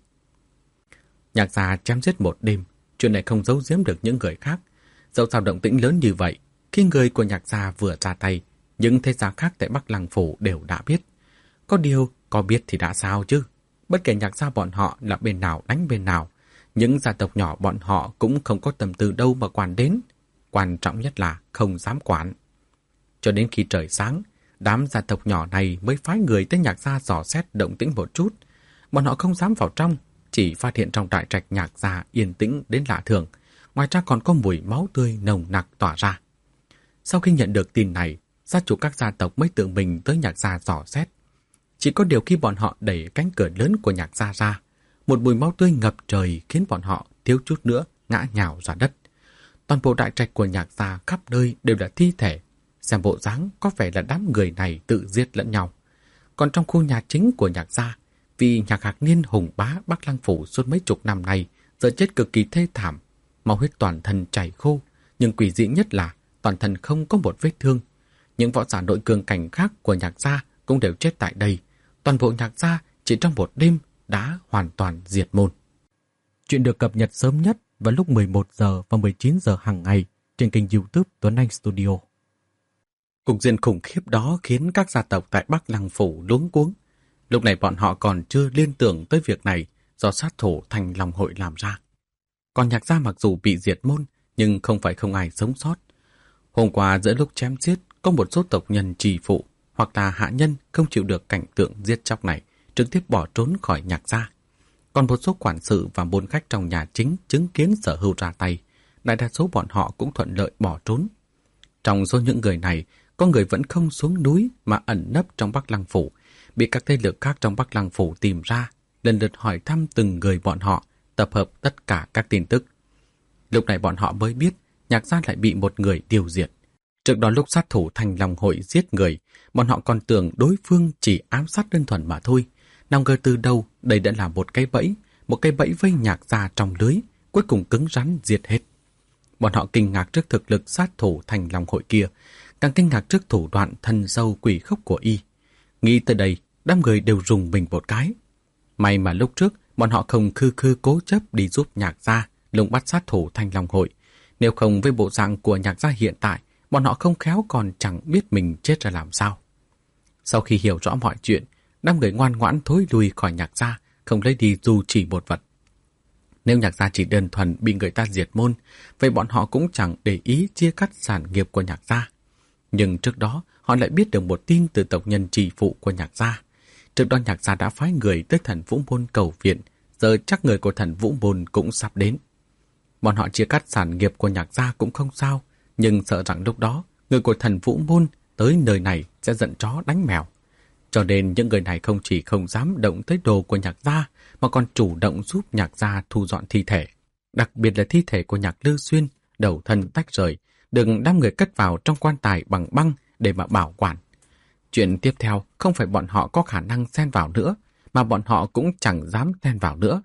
Nhạc gia chém giết một đêm, chuyện này không giấu giếm được những người khác. Dẫu sao động tĩnh lớn như vậy, khi người của Nhạc gia vừa ra tay, những thế gia khác tại Bắc Lăng Phủ đều đã biết. Có điều, có biết thì đã sao chứ? Bất kể Nhạc gia bọn họ là bên nào đánh bên nào, những gia tộc nhỏ bọn họ cũng không có tâm tư đâu mà quản đến. Quan trọng nhất là không dám quản. Cho đến khi trời sáng, đám gia tộc nhỏ này mới phái người tới Nhạc gia dò xét động tĩnh một chút. Bọn họ không dám vào trong, chỉ phát hiện trong đại trạch Nhạc gia yên tĩnh đến lạ thường. Ngoài ra còn có mùi máu tươi nồng nặc tỏa ra. Sau khi nhận được tin này, gia chủ các gia tộc mới tự mình tới Nhạc gia dò xét. Chỉ có điều khi bọn họ đẩy cánh cửa lớn của Nhạc gia ra, một mùi máu tươi ngập trời khiến bọn họ thiếu chút nữa ngã nhào ra đất. Toàn bộ đại trạch của Nhạc gia khắp nơi đều là thi thể. Xem bộ dáng có vẻ là đám người này tự giết lẫn nhau. Còn trong khu nhà chính của Nhạc gia, vì Nhạc Hạc Niên hùng bá Bắc Lăng Phủ suốt mấy chục năm nay giờ chết cực kỳ thê thảm, máu huyết toàn thân chảy khô, nhưng quỷ dị nhất là toàn thân không có một vết thương. Những võ giả nội cường cảnh khác của Nhạc gia cũng đều chết tại đây. Toàn bộ Nhạc gia chỉ trong một đêm đã hoàn toàn diệt môn. Chuyện được cập nhật sớm nhất vào lúc mười một giờ và mười chín giờ hàng ngày trên kênh YouTube Tuấn Anh Studio. Cục diện khủng khiếp đó khiến các gia tộc tại Bắc Lăng Phủ luống cuống. Lúc này bọn họ còn chưa liên tưởng tới việc này do sát thủ Thanh Long hội làm ra. Còn Nhạc gia mặc dù bị diệt môn, nhưng không phải không ai sống sót. Hôm qua giữa lúc chém giết, có một số tộc nhân trì phụ hoặc là hạ nhân không chịu được cảnh tượng giết chóc này, trực tiếp bỏ trốn khỏi Nhạc gia. Còn một số quản sự và môn khách trong nhà chính chứng kiến Sở Hưu ra tay, đại đa số bọn họ cũng thuận lợi bỏ trốn. Trong số những người này, có người vẫn không xuống núi mà ẩn nấp trong Bắc Lăng Phủ, bị các thế lực khác trong Bắc Lăng Phủ tìm ra, lần lượt hỏi thăm từng người bọn họ, tập hợp tất cả các tin tức. Lúc này bọn họ mới biết Nhạc gia lại bị một người tiêu diệt. Trước đó lúc sát thủ Thành Long Hội giết người, bọn họ còn tưởng đối phương chỉ ám sát đơn thuần mà thôi. Nào ngờ từ đâu đây đã là một cái bẫy, một cái bẫy vây Nhạc gia trong lưới, cuối cùng cứng rắn diệt hết. Bọn họ kinh ngạc trước thực lực sát thủ Thành Long Hội kia, càng kinh ngạc trước thủ đoạn thần sâu quỷ khốc của y. Nghĩ tới đây, đám người đều rùng mình một cái. May mà lúc trước bọn họ không khư khư cố chấp đi giúp Nhạc gia lùng bắt sát thủ Thành Long Hội. Nếu không với bộ dạng của Nhạc gia hiện tại, bọn họ không khéo còn chẳng biết mình chết ra làm sao. Sau khi hiểu rõ mọi chuyện, đám người ngoan ngoãn thối lui khỏi Nhạc gia, không lấy đi dù chỉ một vật. Nếu Nhạc gia chỉ đơn thuần bị người ta diệt môn, vậy bọn họ cũng chẳng để ý chia cắt sản nghiệp của Nhạc gia. Nhưng trước đó, họ lại biết được một tin từ tộc nhân trì phụ của Nhạc gia. Trước đó Nhạc gia đã phái người tới Thần Vũ Môn cầu viện, giờ chắc người của Thần Vũ Môn cũng sắp đến. Bọn họ chia cắt sản nghiệp của Nhạc gia cũng không sao, nhưng sợ rằng lúc đó, người của Thần Vũ Môn tới nơi này sẽ giận chó đánh mèo. Cho nên những người này không chỉ không dám động tới đồ của Nhạc gia, mà còn chủ động giúp Nhạc gia thu dọn thi thể. Đặc biệt là thi thể của Nhạc Lư Xuyên, đầu thân tách rời, được đám người cất vào trong quan tài bằng băng để mà bảo quản. Chuyện tiếp theo không phải bọn họ có khả năng xen vào nữa, mà bọn họ cũng chẳng dám xen vào nữa.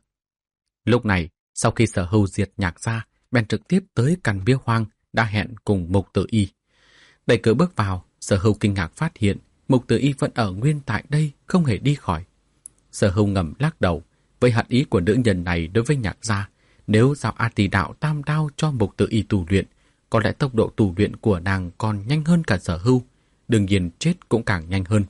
Lúc này, sau khi Sở Hưu diệt Nhạc gia, bèn trực tiếp tới căn bia hoang đã hẹn cùng Mục Tử Y. Đẩy cửa bước vào, Sở Hưu kinh ngạc phát hiện Mục Tử Y vẫn ở nguyên tại đây, không hề đi khỏi. Sở Hưu ngầm lắc đầu, với hận ý của nữ nhân này đối với Nhạc gia, nếu giao A Tỳ Đạo Tam Đao cho Mục Tử Y tu luyện, có lẽ tốc độ tu luyện của nàng còn nhanh hơn cả Sở Hưu, đương nhiên chết cũng càng nhanh hơn.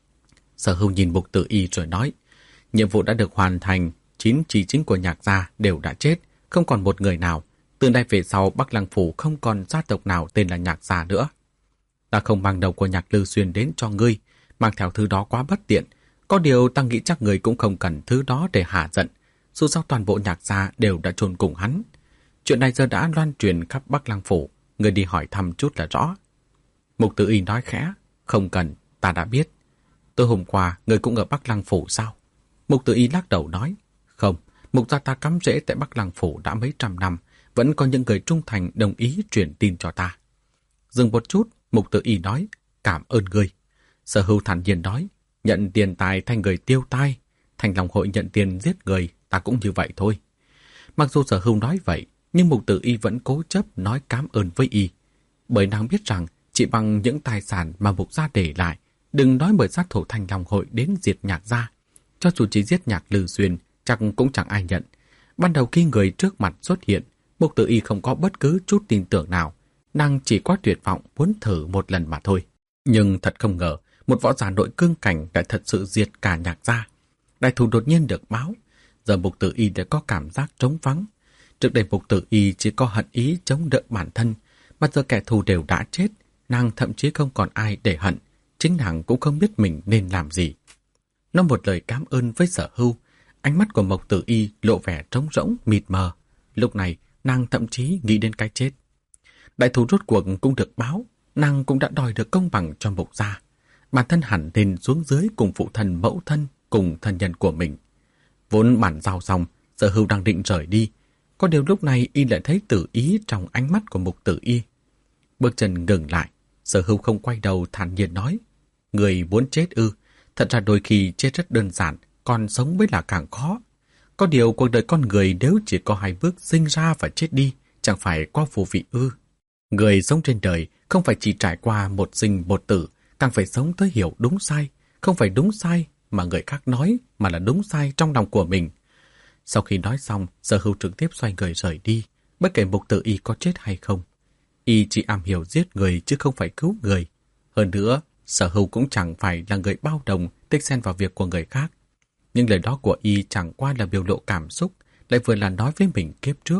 Sở Hưu nhìn Mục Tử Y rồi nói, nhiệm vụ đã được hoàn thành, chín chỉ chính của Nhạc gia đều đã chết, không còn một người nào. Từ nay về sau Bắc Lăng Phủ không còn gia tộc nào tên là Nhạc gia nữa. Ta không mang đầu của Nhạc Lư Xuyên đến cho ngươi, mang theo thứ đó quá bất tiện. Có điều ta nghĩ chắc người cũng không cần thứ đó để hạ giận, dù sao toàn bộ Nhạc gia đều đã chôn cùng hắn. Chuyện này giờ đã loan truyền khắp Bắc Lăng Phủ, người đi hỏi thăm chút là rõ. Mục Tử Y nói khẽ, không cần, ta đã biết. Tối hôm qua, người cũng ở Bắc Lăng Phủ sao? Mục Tử Y lắc đầu nói, không, Mục gia ta cắm rễ tại Bắc Lăng Phủ đã mấy trăm năm, vẫn có những người trung thành đồng ý truyền tin cho ta. Dừng một chút, Mục Tử Y nói, cảm ơn ngươi. Sở Hưu thản nhiên nói, nhận tiền tài thay người tiêu tai, Thành Long Hội nhận tiền giết người, ta cũng như vậy thôi. Mặc dù Sở Hưu nói vậy, nhưng Mục Tử Y vẫn cố chấp nói cảm ơn với y. Bởi nàng biết rằng, chỉ bằng những tài sản mà Mục gia để lại, đừng nói bởi sát thủ Thành Long Hội đến diệt Nhạc gia. Cho dù chỉ giết Nhạc Lư Xuyên, chắc cũng chẳng ai nhận. Ban đầu khi người trước mặt xuất hiện, Mục Tử Y không có bất cứ chút tin tưởng nào. Nàng chỉ có tuyệt vọng muốn thử một lần mà thôi. Nhưng thật không ngờ, một võ giả nội cương cảnh đã thật sự diệt cả Nhạc gia. Đại thù đột nhiên được báo. Giờ Mục Tử Y đã có cảm giác trống vắng. Trước đây Mục Tử Y chỉ có hận ý chống đỡ bản thân, mà giờ kẻ thù đều đã chết, nàng thậm chí không còn ai để hận, chính nàng cũng không biết mình nên làm gì. Nói một lời cảm ơn với Sở Hưu, ánh mắt của Mục Tử Y lộ vẻ trống rỗng, mịt mờ. Lúc này, nàng thậm chí nghĩ đến cái chết. Đại thù rốt cuộc cũng được báo, nàng cũng đã đòi được công bằng cho Mục gia. Bản thân hẳn lên xuống dưới cùng phụ thân mẫu thân, cùng thân nhân của mình. Vốn bản giao xong, Sở Hưu đang định rời đi. Có điều lúc này y lại thấy Tử Ý trong ánh mắt của Mục Tử Y. Bước chân ngừng lại, Sở Hưu không quay đầu thản nhiên nói, người muốn chết ư? Thật ra đôi khi chết rất đơn giản, còn sống mới là càng khó. Có điều cuộc đời con người nếu chỉ có hai bước sinh ra và chết đi, chẳng phải quá vô vị ư? Người sống trên đời không phải chỉ trải qua một sinh một tử, càng phải sống tới hiểu đúng sai, không phải đúng sai mà người khác nói, mà là đúng sai trong lòng của mình. Sau khi nói xong, Sở Hưu trực tiếp xoay người rời đi, bất kể Mục Tử Y có chết hay không. Y chỉ am hiểu giết người chứ không phải cứu người. Hơn nữa, Sở Hưu cũng chẳng phải là người bao đồng tích xen vào việc của người khác. Nhưng lời đó của Y chẳng qua là biểu lộ cảm xúc, lại vừa là nói với mình kiếp trước,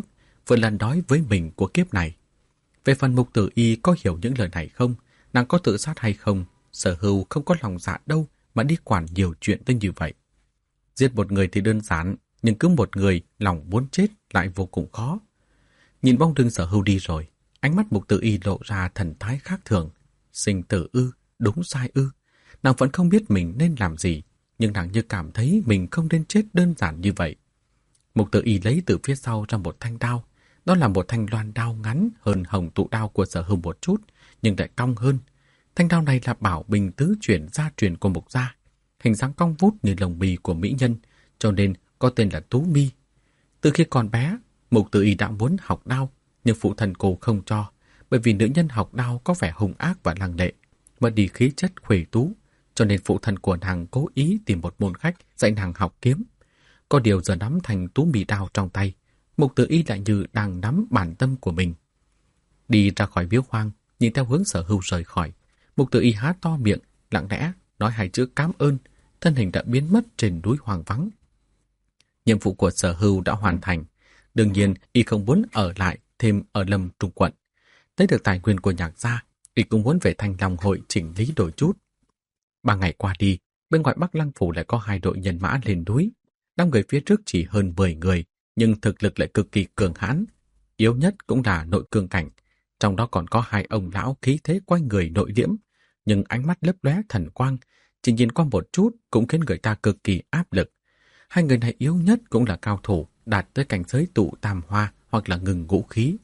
vừa lần đói với mình của kiếp này. Về phần Mục Tử Y có hiểu những lời này không, nàng có tự sát hay không, Sở Hưu không có lòng dạ đâu mà đi quản nhiều chuyện tới như vậy. Giết một người thì đơn giản, nhưng cứ một người lòng muốn chết lại vô cùng khó. Nhìn bóng lưng Sở Hưu đi rồi, ánh mắt Mục Tử Y lộ ra thần thái khác thường. Sinh tử ư, đúng sai ư. Nàng vẫn không biết mình nên làm gì, nhưng nàng như cảm thấy mình không nên chết đơn giản như vậy. Mục Tử Y lấy từ phía sau ra một thanh đao. Đó là một thanh loan đao ngắn hơn hồng tụ đao của Sở Hưu một chút, nhưng lại cong hơn. Thanh đao này là bảo bình tứ chuyển gia truyền của Mục gia, hình dáng cong vút như lồng bì của mỹ nhân, cho nên có tên là Tú Mi. Từ khi còn bé, Mục Tử Y đã muốn học đao, nhưng phụ thân cô không cho, bởi vì nữ nhân học đao có vẻ hung ác và lăng lệ, mất đi khí chất khuê tú, cho nên phụ thân của nàng cố ý tìm một môn khách dạy nàng học kiếm. Có điều giờ nắm thành Tú Mi đao trong tay, Mục Tử Y lại như đang nắm bản tâm của mình. Đi ra khỏi miếu hoang, nhìn theo hướng Sở Hưu rời khỏi, Mục Tử Y há to miệng, lặng lẽ nói hai chữ cảm ơn, thân hình đã biến mất trên núi hoang vắng. Nhiệm vụ của Sở Hưu đã hoàn thành, đương nhiên y không muốn ở lại thêm ở Lâm Trung quận. Lấy được tài nguyên của Nhạc gia, y cũng muốn về Thanh Long hội chỉnh lý đổi chút. Ba ngày qua đi, bên ngoài Bắc Lăng phủ lại có hai đội nhân mã lên núi. Năm người phía trước chỉ hơn mười người, nhưng thực lực lại cực kỳ cường hãn. Yếu nhất cũng là nội cương cảnh, trong đó còn có hai ông lão khí thế quanh người nội liễm, nhưng ánh mắt lấp lóe thần quang, chỉ nhìn qua một chút cũng khiến người ta cực kỳ áp lực. Hai người này yếu nhất cũng là cao thủ, đạt tới cảnh giới tụ tam hoa hoặc là ngừng ngũ khí.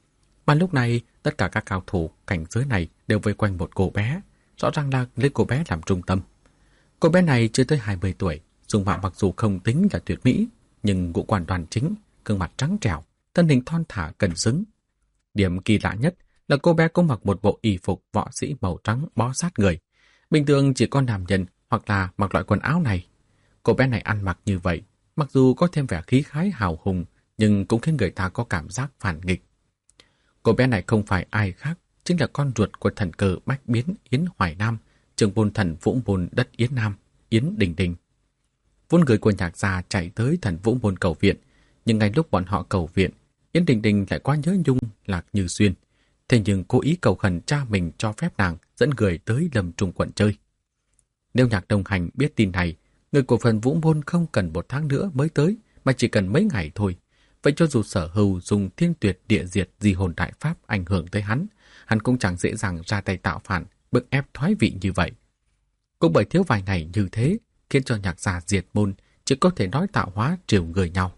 Mà lúc này, tất cả các cao thủ cảnh giới này đều vây quanh một cô bé, rõ ràng là lấy cô bé làm trung tâm. Cô bé này chưa tới hai mươi tuổi, dung mạo mặc dù không tính là tuyệt mỹ, nhưng ngũ quan đoan chính, gương mặt trắng trẻo, thân hình thon thả cân xứng. Điểm kỳ lạ nhất là cô bé cũng mặc một bộ y phục võ sĩ màu trắng bó sát người. Bình thường chỉ có nam nhân hoặc là mặc loại quần áo này. Cô bé này ăn mặc như vậy, mặc dù có thêm vẻ khí khái hào hùng, nhưng cũng khiến người ta có cảm giác phản nghịch. Cô bé này không phải ai khác, chính là con ruột của thần cờ bách biến Yến Hoài Nam, trưởng môn thần Vũ môn đất Yến Nam, Yến Đình Đình. Vốn người của Nhạc gia chạy tới thần Vũ môn cầu viện, nhưng ngay lúc bọn họ cầu viện, Yến Đình Đình lại quá nhớ nhung Lạc Như Xuyên. Thế nhưng cố ý cầu khẩn cha mình cho phép nàng dẫn người tới Lâm Trung quận chơi. Nếu Nhạc đồng hành biết tin này, người của phần Vũ môn không cần một tháng nữa mới tới, mà chỉ cần mấy ngày thôi. Vậy cho dù Sở Hưu dùng thiên tuyệt địa diệt di hồn đại pháp ảnh hưởng tới hắn, hắn cũng chẳng dễ dàng ra tay tạo phản, bức ép thoái vị như vậy. Cũng bởi thiếu vài ngày như thế, khiến cho Nhạc gia diệt môn chỉ có thể nói tạo hóa triều người nhau.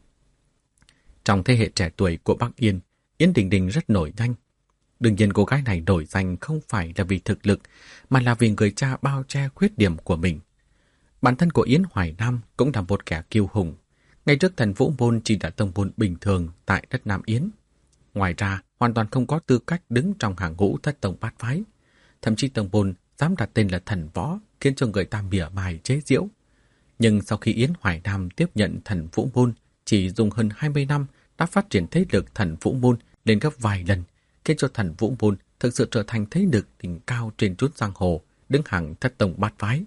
Trong thế hệ trẻ tuổi của Bắc Yên, Yến Đình Đình rất nổi danh. Đương nhiên cô gái này nổi danh không phải là vì thực lực, mà là vì người cha bao che khuyết điểm của mình. Bản thân của Yến Hoài Nam cũng là một kẻ kiêu hùng. Ngày trước thần Vũ môn chỉ là tông môn bình thường tại đất Nam Yến. Ngoài ra, hoàn toàn không có tư cách đứng trong hàng ngũ thất tông bát phái. Thậm chí tông môn dám đặt tên là thần võ, khiến cho người ta mỉa mai chế giễu. Nhưng sau khi Yến Hoài Nam tiếp nhận thần Vũ môn, chỉ dùng hơn hai mươi năm đã phát triển thế lực thần Vũ môn lên gấp vài lần, khiến cho thần Vũ môn thực sự trở thành thế lực đỉnh cao trên chốn giang hồ, đứng hàng thất tông bát phái.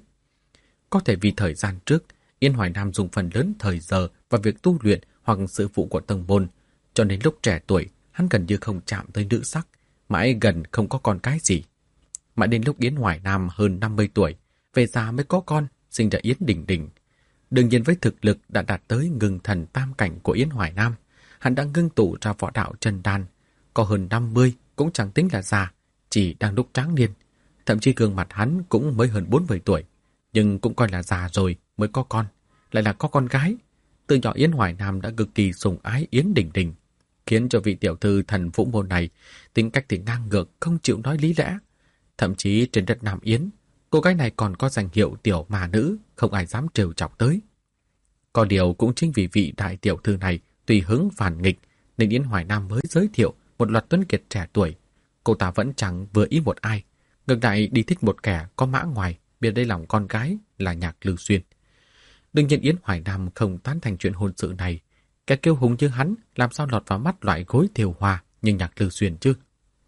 Có thể vì thời gian trước, Yến Hoài Nam dùng phần lớn thời giờ vào việc tu luyện hoặc sự vụ của tông môn, cho nên lúc trẻ tuổi hắn gần như không chạm tới nữ sắc, mãi gần không có con cái gì. Mãi đến lúc Yến Hoài Nam hơn năm mươi tuổi, về già mới có con, sinh ra Yến Đình Đình. Đương nhiên với thực lực đã đạt tới ngưng thần tam cảnh của Yến Hoài Nam, hắn đã ngưng tụ ra võ đạo chân đan, có hơn năm mươi cũng chẳng tính là già, chỉ đang lúc tráng niên. Thậm chí gương mặt hắn cũng mới hơn bốn mươi tuổi, nhưng cũng coi là già rồi mới có con, lại là có con gái. Từ nhỏ Yến Hoài Nam đã cực kỳ sủng ái Yến Đình Đình, khiến cho vị tiểu thư thần Vũ môn này tính cách thì ngang ngược, không chịu nói lý lẽ. Thậm chí trên đất Nam Yến, cô gái này còn có danh hiệu tiểu mà nữ, không ai dám trêu chọc tới. Có điều cũng chính vì vị đại tiểu thư này tùy hứng phản nghịch, nên Yến Hoài Nam mới giới thiệu một loạt tuấn kiệt trẻ tuổi. Cô ta vẫn chẳng vừa ý một ai, ngược lại đi thích một kẻ có mã ngoài, biết đây lòng con gái là Nhạc Lưu Xuyên. Đương nhiên Yến Hoài Nam không tán thành chuyện hôn sự này. Kẻ kiêu hùng như hắn làm sao lọt vào mắt loại gối thiều hòa như Nhạc Lưu Xuyên chứ.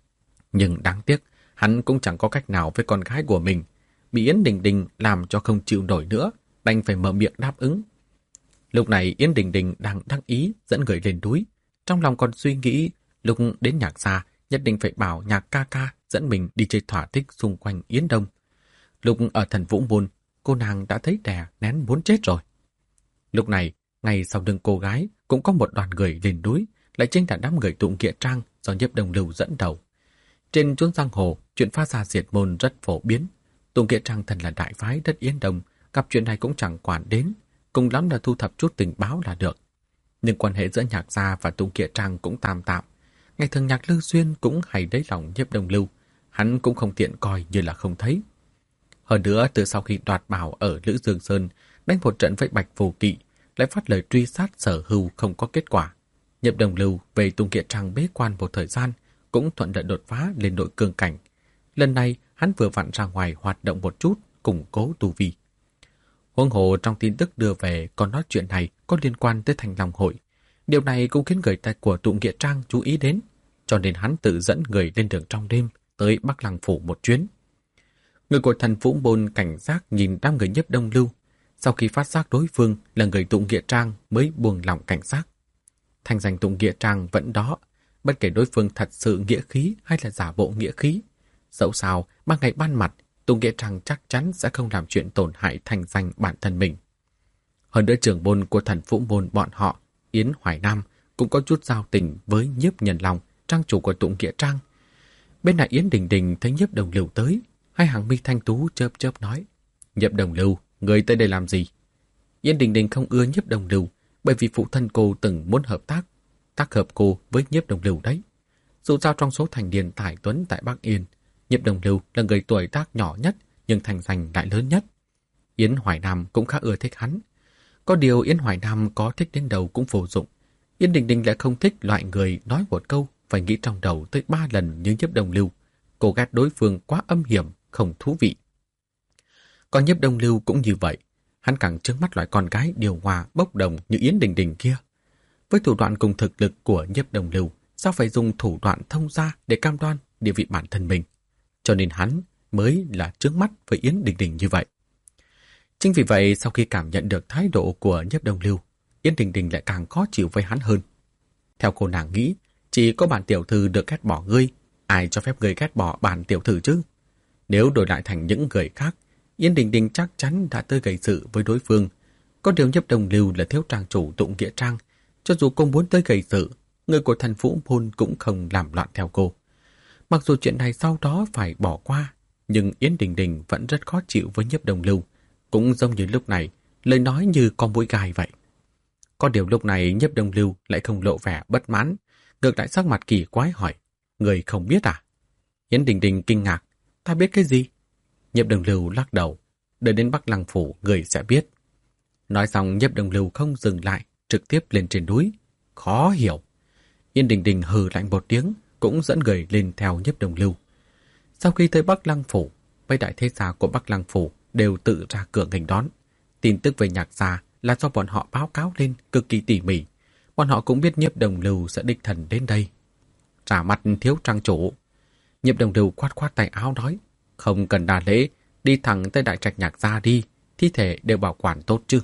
Nhưng đáng tiếc, hắn cũng chẳng có cách nào với con gái của mình. Bị Yến Đình Đình làm cho không chịu nổi nữa, đành phải mở miệng đáp ứng. Lúc này Yến Đình Đình đang đắc ý dẫn người lên núi. trong lòng còn suy nghĩ lúc đến Nhạc gia nhất định phải bảo Nhạc ca ca dẫn mình đi chơi thỏa thích xung quanh Yến Đông. Lúc ở Thần Vũ Môn, cô nàng đã thấy đè nén muốn chết rồi. Lúc này, ngay sau lưng cô gái cũng có một đoàn người lên núi, lại chính là đám người Tụng Nghĩa Trang do Nhiếp Đồng Lưu dẫn đầu. Trên chốn giang hồ, chuyện phá gia diệt môn rất phổ biến. Tụng Nghĩa Trang thần là đại phái đất Yến Đông, gặp chuyện này cũng chẳng quản đến, cùng lắm là thu thập chút tình báo là được. Nhưng quan hệ giữa Nhạc gia và Tụng Nghĩa Trang cũng tạm tạm. Ngày thường Nhạc Lư Xuyên cũng hay lấy lòng Nhiếp Đồng Lưu, hắn cũng không tiện coi như là không thấy. Hơn nữa, từ sau khi đoạt bảo ở Lữ Dương Sơn, đánh một trận với Bạch Phù Kỵ, lại phát lời truy sát Sở Hưu không có kết quả. Nhiếp Đồng Lưu về Tụng Nghĩa Trang bế quan một thời gian, cũng thuận lợi đột phá lên nội cương cảnh. Lần này, hắn vừa vặn ra ngoài hoạt động một chút, củng cố tu vi. Huống hồ trong tin tức đưa về còn nói chuyện này có liên quan tới Thành Long Hội. Điều này cũng khiến người ta của Tụng Nghĩa Trang chú ý đến, cho nên hắn tự dẫn người lên đường trong đêm tới Bắc Lăng Phủ một chuyến. Người của Thần Vũ Môn cảnh giác nhìn đám người Nhiếp Đông Lưu, sau khi phát giác đối phương là người Tụng Nghĩa Trang mới buông lỏng cảnh giác. Thành danh Tụng Nghĩa Trang vẫn đó, bất kể đối phương thật sự nghĩa khí hay là giả bộ nghĩa khí. Dẫu sao, ban ngày ban mặt, Tụng Nghĩa Trang chắc chắn sẽ không làm chuyện tổn hại thành danh bản thân mình. Hơn nữa trưởng môn của Thần Vũ Môn bọn họ, Yến Hoài Nam, cũng có chút giao tình với Nhiếp Nhân Long, trang chủ của Tụng Nghĩa Trang. Bên này Yến Đình Đình thấy Nhiếp Đồng Lưu tới, hai hàng mi thanh tú chớp chớp nói: Nhiếp Đồng Lưu, người tới đây làm gì? Yến Đình Đình không ưa Nhiếp Đồng Lưu, bởi vì phụ thân cô từng muốn hợp tác, tác hợp cô với Nhiếp Đồng Lưu đấy. Dù sao trong số thành niên tài tuấn tại Bắc Yên, Nhiếp Đồng Lưu là người tuổi tác nhỏ nhất nhưng thành danh lại lớn nhất. Yến Hoài Nam cũng khá ưa thích hắn. Có điều Yến Hoài Nam có thích đến đầu cũng vô dụng. Yến Đình Đình lại không thích loại người nói một câu phải nghĩ trong đầu tới ba lần như Nhiếp Đồng Lưu. Cô ghét đối phương quá âm hiểm, không thú vị. Còn Nhiếp Đồng Lưu cũng như vậy. Hắn càng trướng mắt loại con gái điều hòa bốc đồng như Yến Đình Đình kia. Với thủ đoạn cùng thực lực của Nhiếp Đồng Lưu, sao phải dùng thủ đoạn thông gia để cam đoan địa vị bản thân mình? Cho nên hắn mới là trướng mắt với Yến Đình Đình như vậy. Chính vì vậy, sau khi cảm nhận được thái độ của Nhiếp Đồng Lưu, Yến Đình Đình lại càng khó chịu với hắn hơn. Theo cô nàng nghĩ, chỉ có bản tiểu thư được ghét bỏ ngươi, ai cho phép ngươi ghét bỏ bản tiểu thư chứ? Nếu đổi lại thành những người khác, Yến Đình Đình chắc chắn đã tới gây sự với đối phương. Có điều Nhiếp Đồng Lưu là thiếu trang chủ Tụng Nghĩa Trang, cho dù cô muốn tới gây sự, người của Thần Vũ Môn cũng không làm loạn theo cô. Mặc dù chuyện này sau đó phải bỏ qua, nhưng Yến Đình Đình vẫn rất khó chịu với Nhiếp Đồng Lưu, cũng giống như lúc này, lời nói như con mũi gai vậy. Có điều lúc này Nhiếp Đồng Lưu lại không lộ vẻ bất mãn, ngược lại sắc mặt kỳ quái hỏi: người không biết à? Yến Đình Đình kinh ngạc: ta biết cái gì? Nhiếp Đồng Lưu lắc đầu: đợi đến Bắc Lăng Phủ người sẽ biết. Nói xong Nhiếp Đồng Lưu không dừng lại, trực tiếp lên trên núi. Khó hiểu. Yến Đình Đình hừ lạnh một tiếng, cũng dẫn người lên theo Nhiếp Đồng Lưu. Sau khi tới Bắc Lăng Phủ, mấy đại thế gia của Bắc Lăng Phủ đều tự ra cửa nghênh đón. Tin tức về Nhạc gia là do bọn họ báo cáo lên cực kỳ tỉ mỉ. Bọn họ cũng biết Nhiếp Đồng Lưu sẽ đích thân đến đây. Trả mặt thiếu trang chủ. Nhiếp Đồng Lưu khoát khoát tay áo nói: không cần đa lễ, đi thẳng tới đại trạch Nhạc gia đi, thi thể đều bảo quản tốt chứ?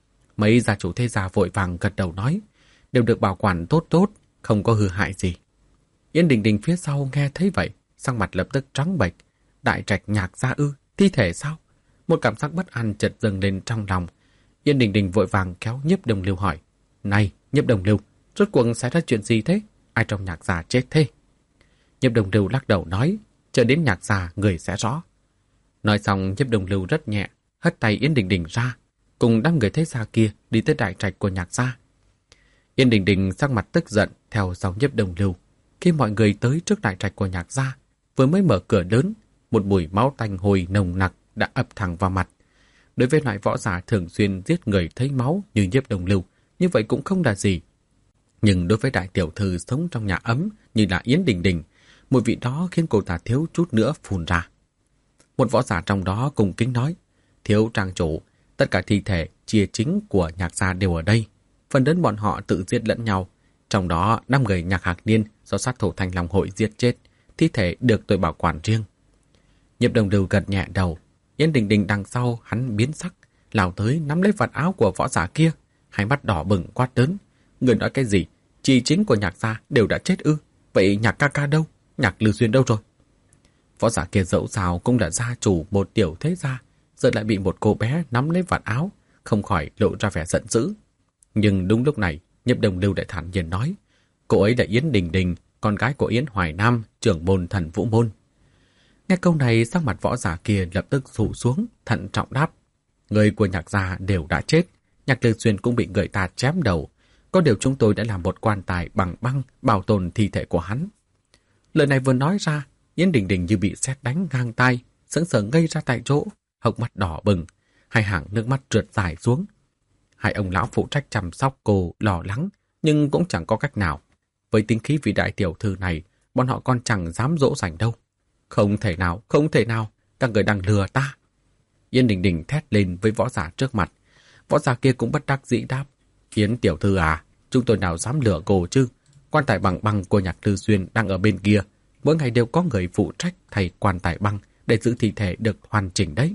Mấy gia chủ thế gia vội vàng gật đầu nói: đều được bảo quản tốt tốt, không có hư hại gì. Yến Đình Đình phía sau nghe thấy vậy, sắc mặt lập tức trắng bệch. Đại trạch Nhạc gia ư? Thi thể sao? Một cảm giác bất an chợt dâng lên trong lòng. Yến Đình Đình vội vàng kéo Nhiếp Đồng Lưu hỏi: này, Nhiếp Đồng Lưu, rốt cuộc xảy ra chuyện gì thế? Ai trong Nhạc gia chết thế? Nhiếp Đồng Lưu lắc đầu nói: chờ đến Nhạc gia người sẽ rõ. Nói xong Nhiếp Đồng Lưu rất nhẹ, hất tay Yến Đình Đình ra, cùng đám người thế gia kia đi tới đại trạch của Nhạc gia. Yến Đình Đình sắc mặt tức giận theo sau Nhiếp Đồng Lưu. Khi mọi người tới trước đại trạch của Nhạc gia, vừa mới mở cửa lớn, một mùi máu tanh hôi nồng nặc đã ập thẳng vào mặt. Đối với loại võ giả thường xuyên giết người thấy máu như Nhiếp Đồng Lưu, như vậy cũng không là gì. Nhưng đối với đại tiểu thư sống trong nhà ấm như là Yến Đình Đình, mùi vị đó khiến cô ta thiếu chút nữa phun ra. Một võ giả trong đó cùng kính nói: thiếu trang chủ, tất cả thi thể chia chính của Nhạc gia đều ở đây. Phần lớn bọn họ tự giết lẫn nhau. Trong đó năm người Nhạc Hạc Niên do sát thủ Thành Long Hội giết chết, thi thể được tôi bảo quản riêng. Nhiếp Đồng Lưu gật nhẹ đầu. Yến Đình Đình đằng sau hắn biến sắc, lao tới nắm lấy vạt áo của võ giả kia, hai mắt đỏ bừng quát lớn: người nói cái gì? Chi chính của Nhạc gia đều đã chết ư? Vậy Nhạc ca ca đâu? Nhạc Lư Xuyên đâu rồi? Võ giả kia dẫu sao cũng là gia chủ một tiểu thế gia, giờ lại bị một cô bé nắm lấy vạt áo, không khỏi lộ ra vẻ giận dữ. Nhưng đúng lúc này, Nhiếp Đồng Lưu lại thản nhiên nói, cô ấy là Yến Đình Đình, con gái của Yến Hoài Nam, trưởng môn Thần Vũ Môn. Nghe câu này, sắc mặt võ giả kia lập tức rủ xuống, thận trọng đáp, người của Nhạc gia đều đã chết, Nhạc Lư Xuyên cũng bị người ta chém đầu. Có điều chúng tôi đã làm một quan tài bằng băng bảo tồn thi thể của hắn. Lời này vừa nói ra, Yến Đình Đình như bị sét đánh ngang tai, sững sờ ngây ra tại chỗ, hốc mắt đỏ bừng, hai hàng nước mắt trượt dài xuống. Hai ông lão phụ trách chăm sóc cô lo lắng, nhưng cũng chẳng có cách nào. Với tính khí vị đại tiểu thư này, bọn họ còn chẳng dám dỗ dành đâu. Không thể nào, không thể nào, các người đang lừa ta. Yến Đình Đình thét lên với võ giả trước mặt. Võ giả kia cũng bất đắc dĩ đáp, Yến tiểu thư à, chúng tôi nào dám lừa cô chứ? Quan tài bằng băng của Nhạc Lư Xuyên đang ở bên kia. Mỗi ngày đều có người phụ trách thay quan tài băng để giữ thi thể được hoàn chỉnh đấy.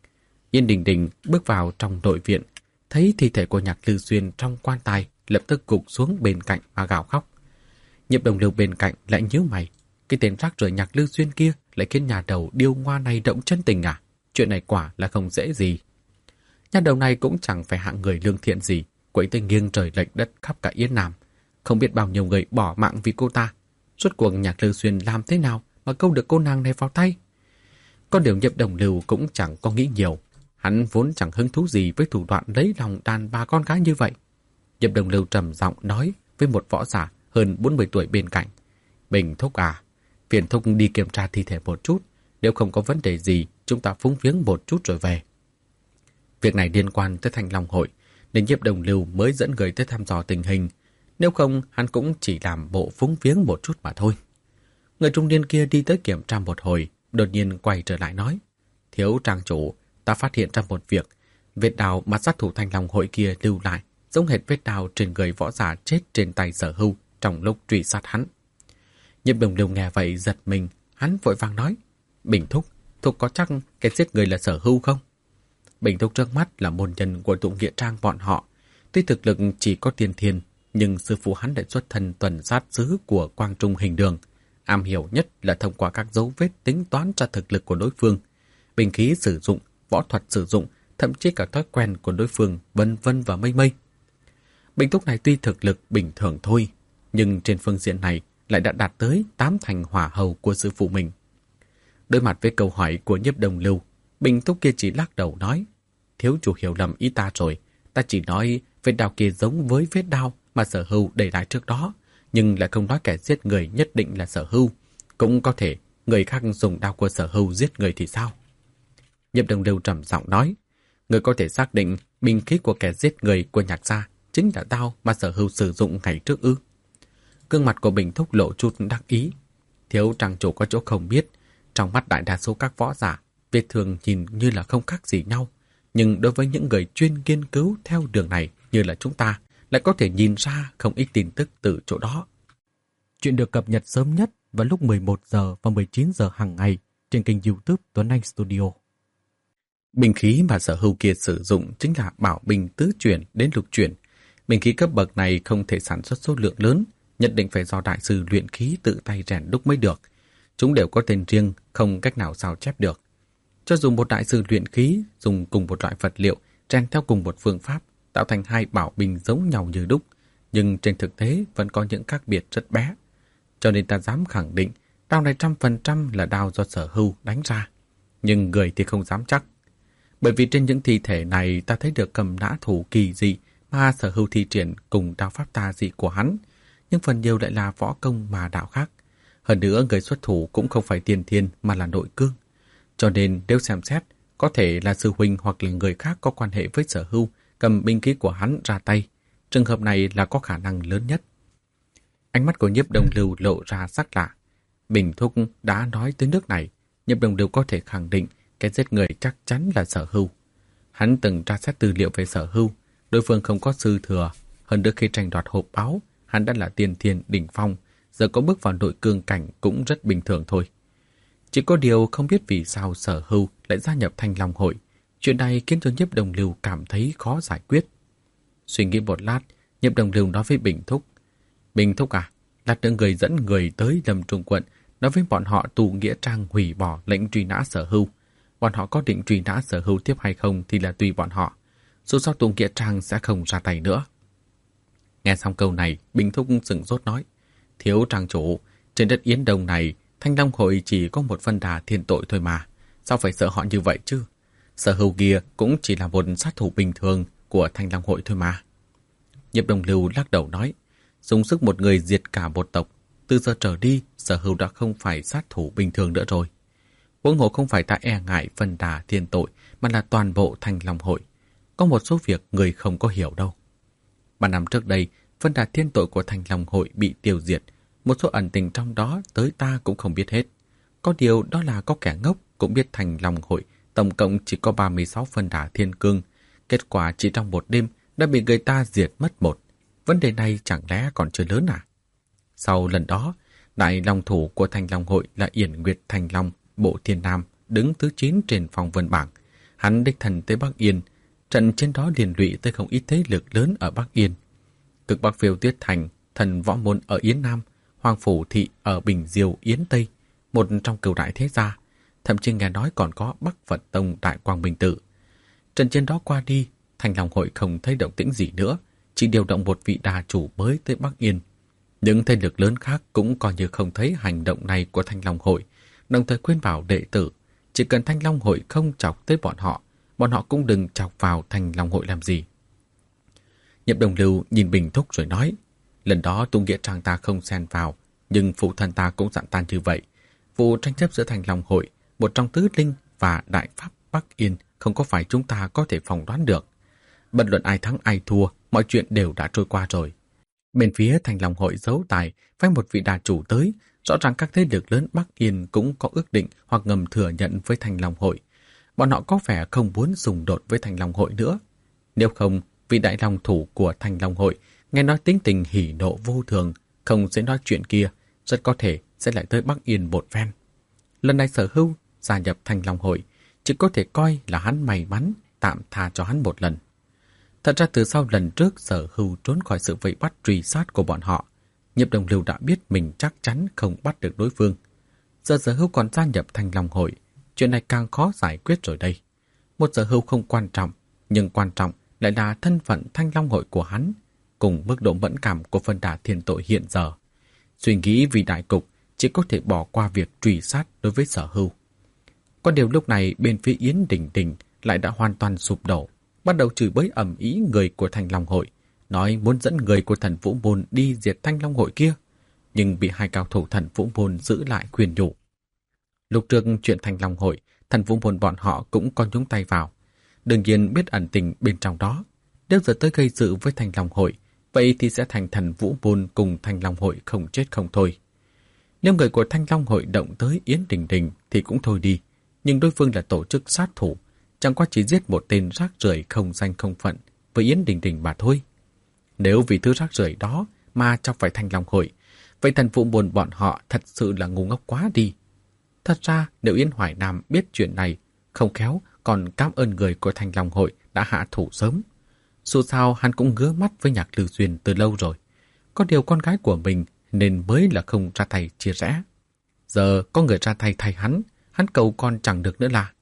Yến Đình Đình bước vào trong nội viện, thấy thi thể của Nhạc Lư Xuyên trong quan tài, lập tức gục xuống bên cạnh mà gào khóc. Nhiếp Đồng Lưu bên cạnh lại nhíu mày, cái tên rác rưởi Nhạc Lư Xuyên kia lại khiến nhà đầu điêu ngoa này động chân tình à? Chuyện này quả là không dễ gì. Nhà đầu này cũng chẳng phải hạng người lương thiện gì, quấy tới nghiêng trời lệch đất khắp cả Yến Nam. Không biết bao nhiêu người bỏ mạng vì cô ta. Suốt cuộc Nhạc Lư Xuyên làm thế nào mà câu được cô nàng này vào tay? Có điều Nhiếp Đồng Lưu cũng chẳng có nghĩ nhiều. Hắn vốn chẳng hứng thú gì với thủ đoạn lấy lòng đàn bà con gái như vậy. Nhiếp Đồng Lưu trầm giọng nói với một võ giả hơn bốn mươi tuổi bên cạnh. Bình thúc à, phiền thúc đi kiểm tra thi thể một chút. Nếu không có vấn đề gì, chúng ta phúng viếng một chút rồi về. Việc này liên quan tới Thanh Long Hội, nên Nhiếp Đồng Lưu mới dẫn người tới thăm dò tình hình. Nếu không, hắn cũng chỉ làm bộ phúng viếng một chút mà thôi. Người trung niên kia đi tới kiểm tra một hồi, đột nhiên quay trở lại nói, thiếu trang chủ, ta phát hiện ra một việc. Vết đào mà sát thủ Thanh Long Hội kia lưu lại, giống hệt vết đào trên người võ giả chết trên tay Sở Hưu trong lúc truy sát hắn. Nhiếp Đồng Lưu nghe vậy giật mình, hắn vội vàng nói, Bình thúc, thúc có chắc cái giết người là Sở Hưu không? Bình thúc trước mắt là môn nhân của tụ nghĩa trang bọn họ. Tuy thực lực chỉ có tiên thiên, nhưng sư phụ hắn đã xuất thân tuần sát sứ của Quang Trung Hình Đường. Am hiểu nhất là thông qua các dấu vết tính toán ra thực lực của đối phương, binh khí sử dụng, võ thuật sử dụng, thậm chí cả thói quen của đối phương, vân vân và mây mây. Bình thúc này tuy thực lực bình thường thôi, nhưng trên phương diện này lại đã đạt tới tám thành hỏa hầu của sư phụ mình. Đối mặt với câu hỏi của Nhiếp Đồng Lưu, Bình thúc kia chỉ lắc đầu nói, thiếu chủ hiểu lầm ý ta rồi, ta chỉ nói vết đao kia giống với vết đao mà Sở Hưu để lại trước đó, nhưng lại không nói kẻ giết người nhất định là Sở Hưu. Cũng có thể người khác dùng đao của Sở Hưu giết người thì sao? Nhiếp Đồng Lưu trầm giọng nói, người có thể xác định binh khí của kẻ giết người của Nhạc gia chính là đao mà Sở Hưu sử dụng ngày trước ư? Gương mặt của Bình thúc lộ chút đắc ý. Thiếu trang chủ có chỗ không biết, trong mắt đại đa số các võ giả, vết thương nhìn như là không khác gì nhau, nhưng đối với những người chuyên nghiên cứu theo đường này như là chúng ta, lại có thể nhìn ra không ít tin tức từ chỗ đó. Chuyện được cập nhật sớm nhất vào lúc mười một giờ và mười chín giờ hàng ngày trên kênh YouTube Tuấn Anh Studio. Binh khí mà Sở Hưu kia sử dụng chính là bảo binh tứ chuyển đến lục chuyển. Binh khí cấp bậc này không thể sản xuất số lượng lớn, nhất định phải do đại sư luyện khí tự tay rèn đúc mới được. Chúng đều có tên riêng, không cách nào sao chép được. Cho dù một đại sư luyện khí dùng cùng một loại vật liệu, rèn theo cùng một phương pháp, tạo thành hai bảo binh giống nhau như đúc, nhưng trên thực tế vẫn có những khác biệt rất bé. Cho nên ta dám khẳng định, đao này trăm phần trăm là đao do Sở Hưu đánh ra. Nhưng người thì không dám chắc. Bởi vì trên những thi thể này ta thấy được cầm nã thủ kỳ dị mà Sở Hưu thi triển cùng đao pháp tà dị của hắn, nhưng phần nhiều lại là võ công mà đạo khác. Hơn nữa người xuất thủ cũng không phải tiên thiên mà là nội cương. Cho nên nếu xem xét, có thể là sư huynh hoặc là người khác có quan hệ với Sở Hưu cầm binh khí của hắn ra tay. Trường hợp này là có khả năng lớn nhất. Ánh mắt của Nhiếp Đồng Lưu lộ ra sắc lạ. Bình thúc đã nói tới nước này, Nhiếp Đồng Lưu có thể khẳng định cái giết người chắc chắn là Sở Hưu. Hắn từng tra xét tư liệu về Sở Hưu, đối phương không có sư thừa. Hơn nữa khi tranh đoạt hộp báo, hắn đã là tiên thiên đỉnh phong, giờ có bước vào nội cương cảnh cũng rất bình thường thôi. Chỉ có điều không biết vì sao Sở Hưu lại gia nhập Thanh Long Hội. Chuyện này khiến cho Nhiếp Đồng Lưu cảm thấy khó giải quyết. Suy nghĩ một lát, Nhiếp Đồng Lưu nói với Bình thúc, Bình Thúc à, lát nữa người dẫn người tới Lâm Trung quận, nói với bọn họ tù nghĩa trang hủy bỏ lệnh truy nã Sở Hưu. Bọn họ có định truy nã Sở Hưu tiếp hay không thì là tùy bọn họ. Dù sao tù nghĩa trang sẽ không ra tay nữa. Nghe xong câu này, Bình Thúc sửng sốt nói, thiếu trang chủ, trên đất Yến Đông này, Thanh Long hội chỉ có một phân đà thiên tội thôi mà. Sao phải sợ họ như vậy chứ? Sở Hưu kia cũng chỉ là một sát thủ bình thường của Thanh Long hội thôi mà. Nhiếp Đồng Lưu lắc đầu nói, dùng sức một người diệt cả một tộc, từ giờ trở đi, Sở Hưu đã không phải sát thủ bình thường nữa rồi. Huống hồ không phải ta e ngại phân đà thiên tội, mà là toàn bộ Thanh Long hội. Có một số việc người không có hiểu đâu. Ba năm trước đây, phân đà thiên tội của Thanh Long hội bị tiêu diệt, một số ẩn tình trong đó tới ta cũng không biết hết. Có điều đó là có kẻ ngốc cũng biết Thanh Long hội tổng cộng chỉ có ba mươi sáu phân đà thiên cương. Kết quả chỉ trong một đêm đã bị người ta diệt mất một. Vấn đề này chẳng lẽ còn chưa lớn à? Sau lần đó, đại long thủ của Thanh Long hội là Yển Nguyệt Thanh Long, Bộ Thiên Nam, đứng thứ chín trên phong vân bảng. Hắn đích thân tới Bắc Yên. Trận chiến đó liên lụy tới không ít thế lực lớn ở Bắc Yên. Cực Bắc Phiêu Tuyết Thành, Thần Võ Môn ở Yến Nam, Hoàng Phủ Thị ở Bình Diêu, Yến Tây, một trong cửu đại thế gia. Thậm chí nghe nói còn có Bắc Phật Tông Đại Quang Bình Tự. Trận chiến đó qua đi, Thanh Long hội không thấy động tĩnh gì nữa, chỉ điều động một vị đà chủ mới tới Bắc Yên. Những thế lực lớn khác cũng coi như không thấy hành động này của Thanh Long hội, đồng thời khuyên bảo đệ tử, chỉ cần Thanh Long hội không chọc tới bọn họ, bọn họ cũng đừng chọc vào Thanh Long hội làm gì. Nhiếp Đồng Lưu nhìn Bình Thúc rồi nói, lần đó tu nghĩa trang ta không xen vào, nhưng phụ thân ta cũng dặn ta như vậy. Vụ tranh chấp giữa Thanh Long hội, một trong tứ linh và đại pháp Bắc Yên không có phải chúng ta có thể phỏng đoán được. Bất luận ai thắng ai thua, mọi chuyện đều đã trôi qua rồi. Bên phía Thanh Long hội giấu tài, phái một vị đà chủ tới, rõ ràng các thế lực lớn Bắc Yên cũng có ước định hoặc ngầm thừa nhận với Thanh Long hội. Bọn họ có vẻ không muốn xung đột với Thanh Long hội nữa. Nếu không, vị đại long thủ của Thanh Long hội nghe nói tính tình hỉ nộ vô thường, không sẽ nói chuyện kia, rất có thể sẽ lại tới Bắc Yên một phen. Lần này Sở Hưu gia nhập Thanh Long hội, chỉ có thể coi là hắn may mắn, tạm tha cho hắn một lần. Thật ra từ sau lần trước Sở Hưu trốn khỏi sự vây bắt truy sát của bọn họ, Nhiếp Đồng Lưu đã biết mình chắc chắn không bắt được đối phương. Giờ Sở Hưu còn gia nhập Thanh Long hội, chuyện này càng khó giải quyết rồi đây. Một Sở Hưu không quan trọng, nhưng quan trọng lại là thân phận Thanh Long hội của hắn, cùng mức độ mẫn cảm của phân đà thiên tội hiện giờ. Suy nghĩ vì đại cục, chỉ có thể bỏ qua việc truy sát đối với Sở Hưu. Có điều lúc này bên phía Yến Đình Đình lại đã hoàn toàn sụp đổ, bắt đầu chửi bới ầm ĩ người của Thanh Long hội, nói muốn dẫn người của Thần Vũ Môn đi diệt Thanh Long hội kia, nhưng bị hai cao thủ Thần Vũ Môn giữ lại khuyên nhủ. Lúc trước chuyện Thanh Long hội, Thần Vũ Môn bọn họ cũng có nhúng tay vào, đương nhiên biết ẩn tình bên trong đó. Nếu giờ tới gây sự với Thanh Long hội, vậy thì sẽ thành Thần Vũ Môn cùng Thanh Long hội không chết không thôi. Nếu người của Thanh Long hội động tới Yến Đình Đình thì cũng thôi đi, nhưng đối phương là tổ chức sát thủ, chẳng qua chỉ giết một tên rác rưởi không danh không phận với Yến Đình Đình mà thôi. Nếu vì thứ rác rưởi đó mà chọc phải Thanh Long hội, vậy Thần Vũ Môn bọn họ thật sự là ngu ngốc quá đi. Thật ra nếu Yến Hoài Nam biết chuyện này, không khéo còn cảm ơn người của Thanh Long hội đã hạ thủ sớm. Dù sao hắn cũng ngứa mắt với Nhạc Lưu Duyên từ lâu rồi. Có điều con gái của mình nên mới là không ra tay chia rẽ. Giờ có người ra tay thay hắn, hắn cầu con chẳng được nữa là.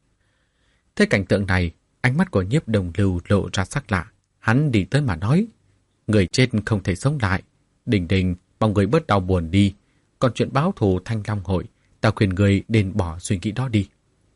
Thế cảnh tượng này, ánh mắt của Nhiếp Đồng Lưu lộ ra sắc lạ. Hắn đi tới mà nói, người chết không thể sống lại. Đình Đình, mong người bớt đau buồn đi. Còn chuyện báo thù Thanh Long hội, ta khuyên người nên bỏ suy nghĩ đó đi.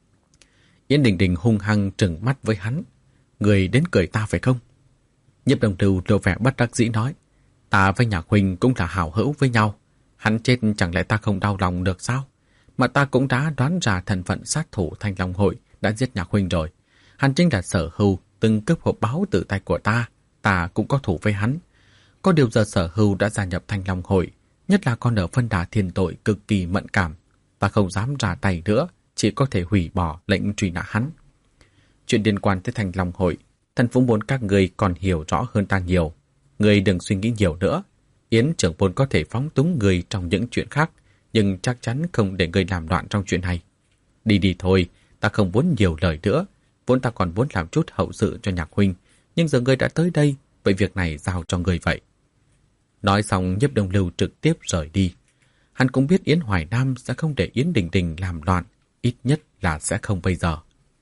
Yến Đình Đình hung hăng trừng mắt với hắn. Người đến cười ta phải không? Nhiếp Đồng Lưu lộ vẻ bất đắc dĩ nói, ta với Nhạc huynh cũng là hảo hữu với nhau. Hắn chết chẳng lẽ ta không đau lòng được sao? Mà ta cũng đã đoán ra thân phận sát thủ Thanh Long hội đã giết Nhạc huynh rồi. Hắn chính là Sở Hưu từng cướp hộp báo từ tay của ta. Ta cũng có thủ với hắn. Có điều giờ Sở Hưu đã gia nhập Thanh Long hội, nhất là còn ở phân đà thiên tội cực kỳ mẫn cảm. Ta không dám ra tay nữa, chỉ có thể hủy bỏ lệnh truy nã hắn. Chuyện liên quan tới Thanh Long hội, Thần Vũ Môn các người còn hiểu rõ hơn ta nhiều. Người đừng suy nghĩ nhiều nữa. Yến trưởng môn có thể phóng túng người trong những chuyện khác, nhưng chắc chắn không để người làm loạn trong chuyện này. Đi đi thôi, ta không muốn nhiều lời nữa. Vốn ta còn muốn làm chút hậu sự cho Nhạc huynh, nhưng giờ người đã tới đây, vậy việc này giao cho người vậy. Nói xong Nhiếp Đông Lưu trực tiếp rời đi. Hắn cũng biết Yến Hoài Nam sẽ không để Yến Đình Đình làm loạn, ít nhất là sẽ không bây giờ.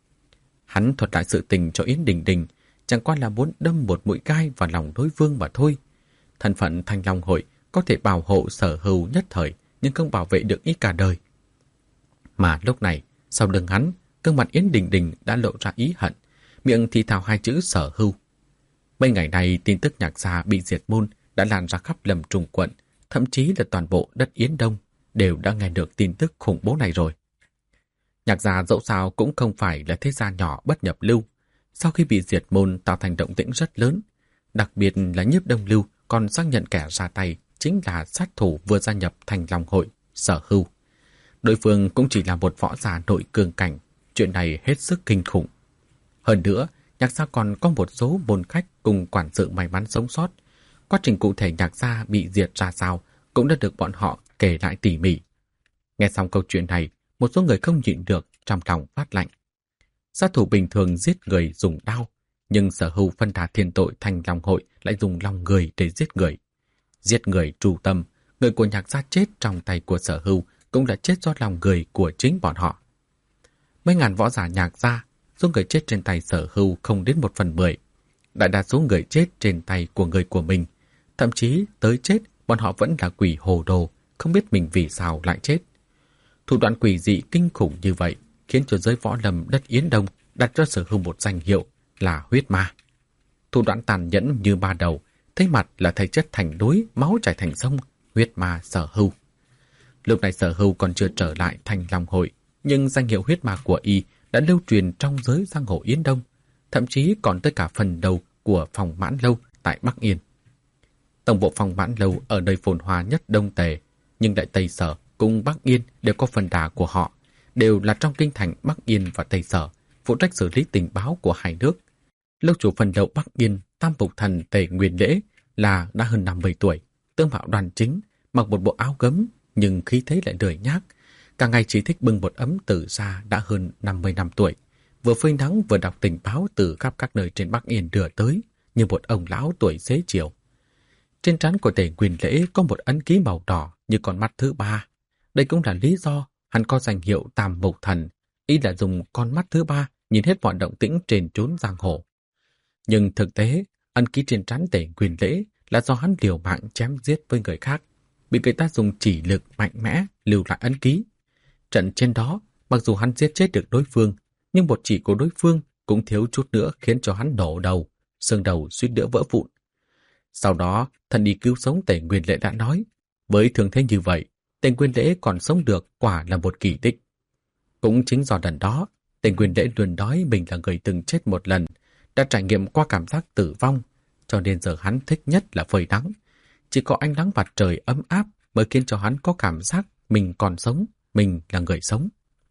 Hắn thuật lại sự tình cho Yến Đình Đình, chẳng qua là muốn đâm một mũi gai vào lòng đối phương mà thôi. Thân phận Thanh Long Hội có thể bảo hộ Sở Hưu nhất thời, nhưng không bảo vệ được ý cả đời. Mà lúc này, sau lưng hắn, gương mặt Yến Đình Đình đã lộ ra ý hận, miệng thì thào hai chữ Sở Hưu. Mấy ngày này, tin tức Nhạc gia bị diệt môn đã lan ra khắp Lâm Trung quận, thậm chí là toàn bộ đất Yến Đông đều đã nghe được tin tức khủng bố này rồi. Nhạc gia dẫu sao cũng không phải là thế gia nhỏ bất nhập lưu. Sau khi bị diệt môn tạo thành động tĩnh rất lớn, đặc biệt là Nhiếp Đông Lưu còn xác nhận kẻ ra tay chính là sát thủ vừa gia nhập Thanh Long Hội, Sở Hưu. Đối phương cũng chỉ là một võ giả nội cường cảnh, chuyện này hết sức kinh khủng. Hơn nữa, Nhạc gia còn có một số môn khách cùng quản sự may mắn sống sót. Quá trình cụ thể Nhạc gia bị diệt ra sao cũng đã được bọn họ kể lại tỉ mỉ. Nghe xong câu chuyện này, một số người không nhịn được trong lòng phát lạnh. Sát thủ bình thường giết người dùng đao, nhưng Sở Hưu phân đà thiên tội Thanh Long Hội lại dùng lòng người để giết người. Giết người tru tâm, người của Nhạc gia chết trong tay của Sở Hưu cũng là chết do lòng người của chính bọn họ. Mấy ngàn võ giả Nhạc gia, số người chết trên tay Sở Hưu không đến một phần mười. Đại đa số người chết trên tay của người của mình. Thậm chí tới chết, bọn họ vẫn là quỷ hồ đồ, không biết mình vì sao lại chết. Thủ đoạn quỷ dị kinh khủng như vậy khiến cho giới võ lâm đất Yến Đông đặt cho Sở Hưu một danh hiệu là huyết ma. Thủ đoạn tàn nhẫn như ba đầu, thấy mặt là thầy chất thành núi, máu chảy thành sông, huyết ma Sở Hưu. Lúc này Sở Hưu còn chưa trở lại Thanh Long Hội, nhưng danh hiệu huyết ma của y đã lưu truyền trong giới giang hồ Yến Đông, thậm chí còn tới cả phần đầu của phòng Mãn Lâu tại Bắc Yên. Tổng bộ phòng Mãn Lâu ở nơi phồn hoa nhất Đông Tề, nhưng Đại Tây Sở cùng Bắc Yên đều có phần đà của họ, đều là trong kinh thành Bắc Yên và Tây Sở, phụ trách xử lý tình báo của hai nước. Lâu chủ phần đầu Bắc Yên, Tam Phục Thần Tề Nguyên Lễ là đã hơn năm mươi tuổi, tướng mạo đoan chính, mặc một bộ áo gấm nhưng khí thế lại lười nhác, cả ngày chỉ thích bưng một ấm từ xa đã hơn năm mươi năm tuổi, vừa phơi nắng vừa đọc tình báo từ khắp các nơi trên Bắc Yên đưa tới, như một ông lão tuổi xế chiều. Trên trán của Tề Nguyên Lễ có một ấn ký màu đỏ như con mắt thứ ba. Đây cũng là lý do hắn có danh hiệu Tam Mục Thần, ý là dùng con mắt thứ ba nhìn hết mọi động tĩnh trên chốn giang hồ. Nhưng thực tế, ấn ký trên trán Tề Nguyên Lễ là do hắn liều mạng chém giết với người khác, bị người ta dùng chỉ lực mạnh mẽ lưu lại ấn ký. Trận trên đó, mặc dù hắn giết chết được đối phương, nhưng một chỉ của đối phương cũng thiếu chút nữa khiến cho hắn nổ đầu, xương đầu suýt nữa vỡ vụn. Sau đó, thần đi cứu sống Tề Nguyên Lễ đã nói, với thương thế như vậy, Tề Nguyên Lễ còn sống được quả là một kỳ tích. Cũng chính do lần đó, Tề Nguyên Lễ luôn nói mình là người từng chết một lần, đã trải nghiệm qua cảm giác tử vong, cho nên giờ hắn thích nhất là phơi nắng. Chỉ có ánh nắng mặt trời ấm áp mới khiến cho hắn có cảm giác mình còn sống, mình là người sống.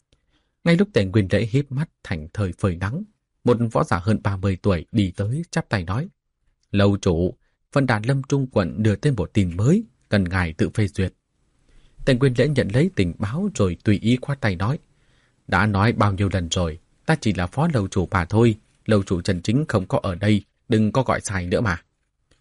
Ngay lúc Tề Nguyên Lễ híp mắt thành thời phơi nắng, một võ giả hơn ba mươi tuổi đi tới chắp tay nói, lâu chủ, phân đàn Lâm Trung quận đưa thêm một tin mới, cần ngài tự phê duyệt. Tề Nguyên Lễ nhận lấy tình báo rồi tùy ý khoát tay nói, đã nói bao nhiêu lần rồi, ta chỉ là phó lâu chủ mà thôi, lâu chủ chân chính không có ở đây, đừng có gọi sai nữa mà.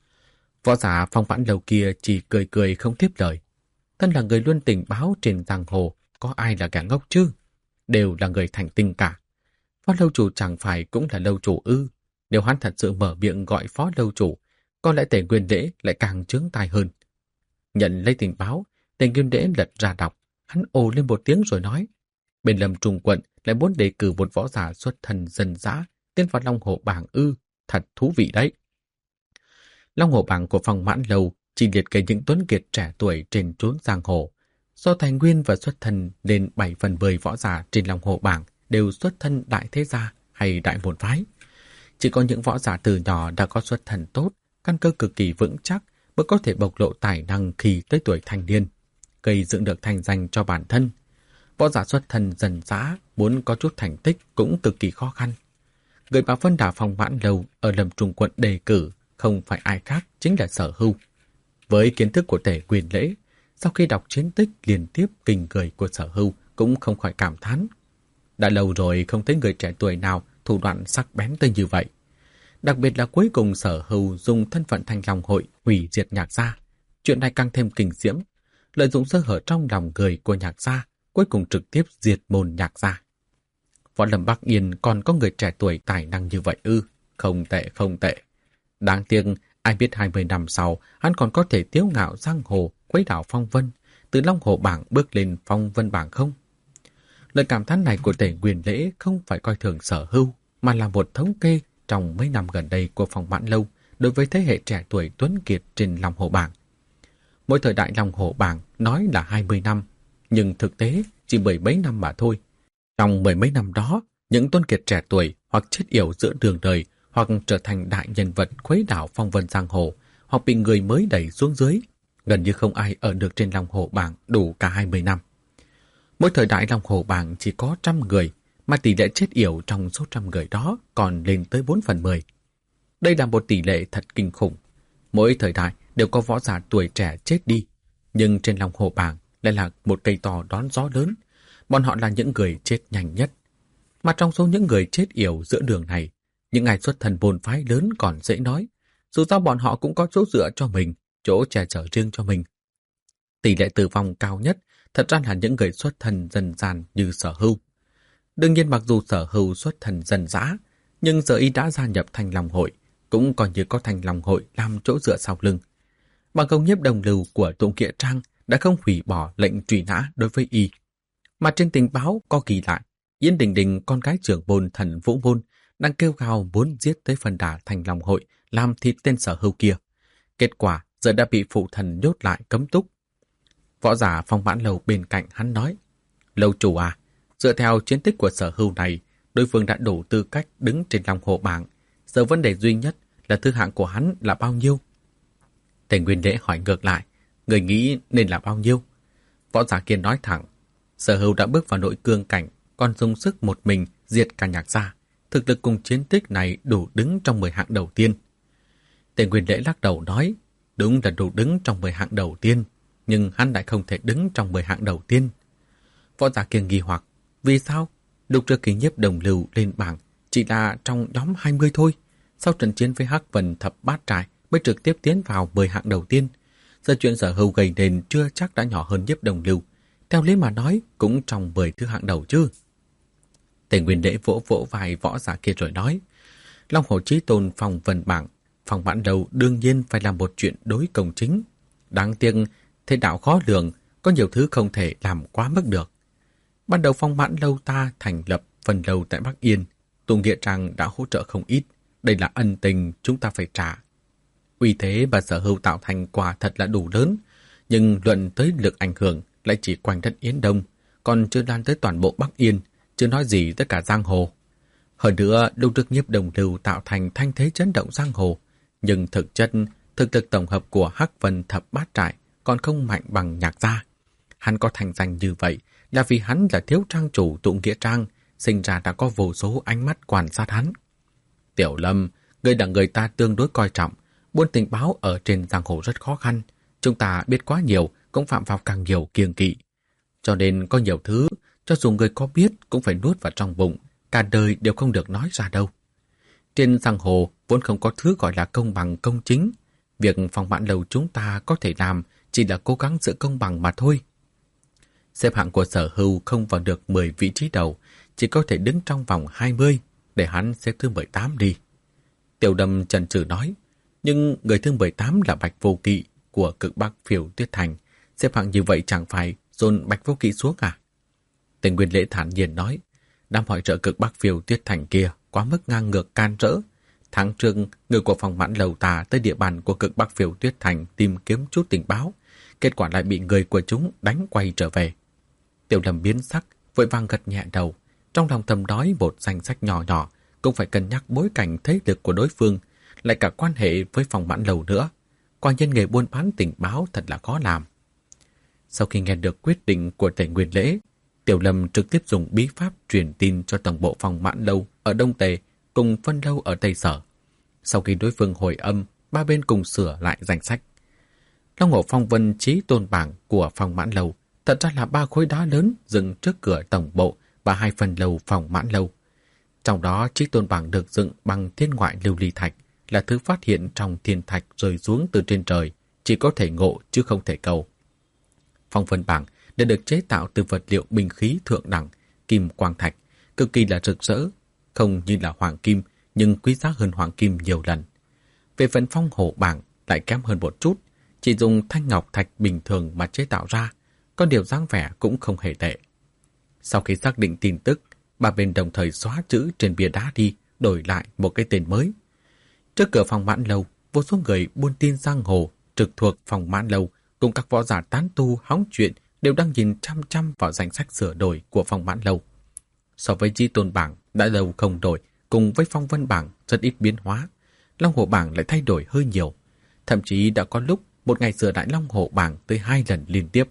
Võ giả Phong Mãn Lâu kia chỉ cười cười không tiếp lời. Thân là người luôn tình báo trên giang hồ, có ai là kẻ ngốc chứ? Đều là người thành tinh cả. Phó lâu chủ chẳng phải cũng là lâu chủ ư? Nếu hắn thật sự mở miệng gọi phó lâu chủ, có lẽ Tề Nguyên Lễ lại càng chướng tai hơn. Nhận lấy tình báo, Tề Nguyên Lễ lật ra đọc, hắn ồ lên một tiếng rồi nói, bên Lâm Trung quận lại muốn đề cử một võ giả xuất thân dân dã tiến vào Long Hồ bảng ư, thật thú vị đấy. Long Hồ bảng của Phong Mãn Lâu chỉ liệt kê những tuấn kiệt trẻ tuổi trên chốn giang hồ. Do tài nguyên và xuất thân nên bảy phần mười võ giả trên Long Hồ bảng đều xuất thân đại thế gia hay đại môn phái. Chỉ có những võ giả từ nhỏ đã có xuất thân tốt, căn cơ cực kỳ vững chắc mới có thể bộc lộ tài năng khi tới tuổi thành niên, gây dựng được thành danh cho bản thân. Võ giả xuất thân dần dã muốn có chút thành tích cũng cực kỳ khó khăn. Người mà phân đà Phong Mãn Lâu ở Lâm Trung quận đề cử không phải ai khác chính là Sở Hưu. Với kiến thức của Tề Nguyên Lễ, sau khi đọc chiến tích liên tiếp kinh người của Sở Hưu cũng không khỏi cảm thán. Đã lâu rồi không thấy người trẻ tuổi nào thủ đoạn sắc bén tới như vậy. Đặc biệt là cuối cùng Sở Hưu dùng thân phận Thanh Long Hội hủy diệt Nhạc gia, Chuyện này càng thêm kinh diễm, lợi dụng sơ hở trong lòng người của Nhạc gia, cuối cùng trực tiếp diệt môn Nhạc gia. Võ Lâm Bắc Yên còn có người trẻ tuổi tài năng như vậy ư? Không tệ, không tệ. Đáng tiếc, ai biết hai mươi năm sau, hắn còn có thể tiếu ngạo giang hồ, quấy đảo phong vân, từ Long Hồ bảng bước lên phong vân bảng không? Lời cảm thán này của Tề Nguyên Lễ không phải coi thường Sở Hưu, mà là một thống kê trong mấy năm gần đây của Phong Mãn Lâu đối với thế hệ trẻ tuổi tuấn kiệt trên Long Hồ bảng. Mỗi thời đại Long Hồ bảng nói là hai mươi năm, nhưng thực tế chỉ mười mấy năm mà thôi. Trong mười mấy năm đó, những tuấn kiệt trẻ tuổi hoặc chết yểu giữa đường đời, hoặc trở thành đại nhân vật khuấy đảo phong vân giang hồ, hoặc bị người mới đẩy xuống dưới, gần như không ai ở được trên Long Hồ bảng đủ cả hai mươi năm. Mỗi thời đại Long Hồ bảng chỉ có trăm người, mà tỷ lệ chết yểu trong số trăm người đó còn lên tới bốn phần mười. Đây là một tỷ lệ thật kinh khủng. Mỗi thời đại đều có võ giả tuổi trẻ chết đi, nhưng trên Long Hồ bảng lại là một cây to đón gió lớn. Bọn họ là những người chết nhanh nhất. Mà trong số những người chết yểu giữa đường này, những ai xuất thân môn phái lớn còn dễ nói, dù sao bọn họ cũng có chỗ dựa cho mình, chỗ che chở riêng cho mình. Tỷ lệ tử vong cao nhất thật ra là những người xuất thân dân gian như Sở Hưu. Đương nhiên mặc dù Sở Hưu xuất thân dân dã, nhưng giờ y đã gia nhập Thanh Long Hội, cũng coi như có Thanh Long Hội làm chỗ dựa sau lưng. Bằng công nhiếp đồng lưu của Tụng Nghĩa Trang đã không hủy bỏ lệnh truy nã đối với y. Mà trên tình báo có ghi lại, Yên Đình Đình, con gái trưởng môn Thần Vũ Môn, đang kêu gào muốn giết tới phần đà Thanh Long Hội, làm thịt tên Sở Hưu kia. Kết quả giờ đã bị phụ thần nhốt lại cấm túc. Võ giả Phong Mãn Lâu bên cạnh hắn nói, lâu chủ à, dựa theo chiến tích của Sở Hưu này, đối phương đã đủ tư cách đứng trên Long Hồ bảng. Giờ vấn đề duy nhất là thứ hạng của hắn là bao nhiêu? Tề Nguyên Lễ hỏi ngược lại, người nghĩ nên là bao nhiêu? Võ giả kia nói thẳng, Sở Hưu đã bước vào nội cương cảnh, còn dùng sức một mình diệt cả Nhạc gia. Thực lực cùng chiến tích này đủ đứng trong mười hạng đầu tiên. Tề Nguyên Lễ lắc đầu nói, đúng là đủ đứng trong mười hạng đầu tiên, nhưng hắn lại không thể đứng trong mười hạng đầu tiên. Võ giả kia nghi hoặc, vì sao? Lúc trước khi nhiếp đồng lưu lên bảng chỉ là trong nhóm hai mươi thôi. Sau trận chiến với Hắc Vân Thập Bát Trại mới trực tiếp tiến vào mười hạng đầu tiên. Giờ chuyện Sở Hưu gây nên chưa chắc đã nhỏ hơn nhiếp đồng lưu. Theo lý mà nói cũng trong mười thứ hạng đầu chứ. Tề Nguyên Lễ vỗ vỗ vai võ giả kia rồi nói, Long Hồ Chí Tôn Phong Vân bảng, Phong Mãn Lâu đương nhiên phải làm một chuyện đối công chính. Đáng tiếc thế đạo khó lường, có nhiều thứ không thể làm quá mức được. Ban đầu Phong Mãn Lâu ta thành lập phần lâu tại Bắc Yên, Tụng Nghĩa Trang đã hỗ trợ không ít, đây là ân tình chúng ta phải trả. Uy thế và Sở Hưu tạo thành quả thật là đủ lớn, nhưng luận tới lực ảnh hưởng lại chỉ quanh đất Yến Đông, còn chưa lan tới toàn bộ Bắc Yên, chưa nói gì tất cả giang hồ. Hơn nữa, lúc trước nhiếp đồng lưu tạo thành thanh thế chấn động giang hồ, nhưng thực chất, thực lực tổng hợp của Hắc Vân Thập Bát Trại còn không mạnh bằng Nhạc gia. Hắn có thành danh như vậy là vì hắn là thiếu trang chủ Tụng Nghĩa Trang, sinh ra đã có vô số ánh mắt quan sát hắn. Tiểu Lâm, ngươi là người ta tương đối coi trọng, buôn tình báo ở trên giang hồ rất khó khăn, chúng ta biết quá nhiều cũng phạm vào càng nhiều kiêng kỵ. Cho nên có nhiều thứ, cho dù người có biết cũng phải nuốt vào trong bụng, cả đời đều không được nói ra đâu. Trên giang hồ vốn không có thứ gọi là công bằng công chính, việc Phong Mãn Lâu chúng ta có thể làm chỉ là cố gắng giữ công bằng mà thôi. Xếp hạng của Sở Hưu không vào được mười vị trí đầu, chỉ có thể đứng trong vòng hai mươi, để hắn xếp thứ mười tám đi. Tiểu Đâm chần chừ nói, nhưng người thứ mười tám là Bạch Vô Kỵ của Cực Bắc Phiêu Tuyết Thành, xếp hạng như vậy chẳng phải dồn Bạch Vô Kỵ xuống à? Tề Nguyên Lễ thản nhiên nói, đám hội trợ Cực Bắc Phiêu Tuyết Thành kia quá mức ngang ngược can rỡ. Tháng trước, người của Phong Mãn Lâu ta tới địa bàn của Cực Bắc Phiêu Tuyết Thành tìm kiếm chút tình báo, kết quả lại bị người của chúng đánh quay trở về. Tiểu Lâm biến sắc, vội vàng gật nhẹ đầu, trong lòng thầm nói một danh sách nhỏ nhỏ, cũng phải cân nhắc bối cảnh thế lực của đối phương, lại cả quan hệ với Phong Mãn Lâu nữa. Quả nhiên nghề buôn bán tình báo thật là khó làm. Sau khi nghe được quyết định của Tề Nguyên Lễ, Tiểu Lâm trực tiếp dùng bí pháp truyền tin cho tổng bộ Phong Mãn Lâu ở Đông Tề cùng phân lâu ở Tây Sở. Sau khi đối phương hồi âm, ba bên cùng sửa lại danh sách. Long Hồ Phong Vân Chí Tôn bảng của Phong Mãn Lâu thật ra là ba khối đá lớn dựng trước cửa tổng bộ và hai phần lầu Phong Mãn Lâu. Trong đó, Chí Tôn bảng được dựng bằng thiên ngoại lưu ly thạch, là thứ phát hiện trong thiên thạch rơi xuống từ trên trời, chỉ có thể ngộ chứ không thể cầu. Phong vân bảng đã được chế tạo từ vật liệu binh khí thượng đẳng, kim quang thạch, cực kỳ là rực rỡ, không như là hoàng kim nhưng quý giá hơn hoàng kim nhiều lần. Về phần phong hổ bảng lại kém hơn một chút, chỉ dùng thanh ngọc thạch bình thường mà chế tạo ra, có điều dáng vẻ cũng không hề tệ. Sau khi xác định tin tức, ba bên đồng thời xóa chữ trên bia đá đi, đổi lại một cái tên mới. Trước cửa phòng Mãn Lâu, vô số người buôn tin giang hồ trực thuộc phòng Mãn Lâu cùng các võ giả tán tu hóng chuyện đều đang nhìn chăm chăm vào danh sách sửa đổi của phòng Mãn Lâu. So với Chí Tôn bảng đã lâu không đổi, cùng với Phong Vân bảng rất ít biến hóa, Long Hổ bảng lại thay đổi hơi nhiều. Thậm chí đã có lúc một ngày sửa lại Long Hổ bảng tới hai lần liên tiếp.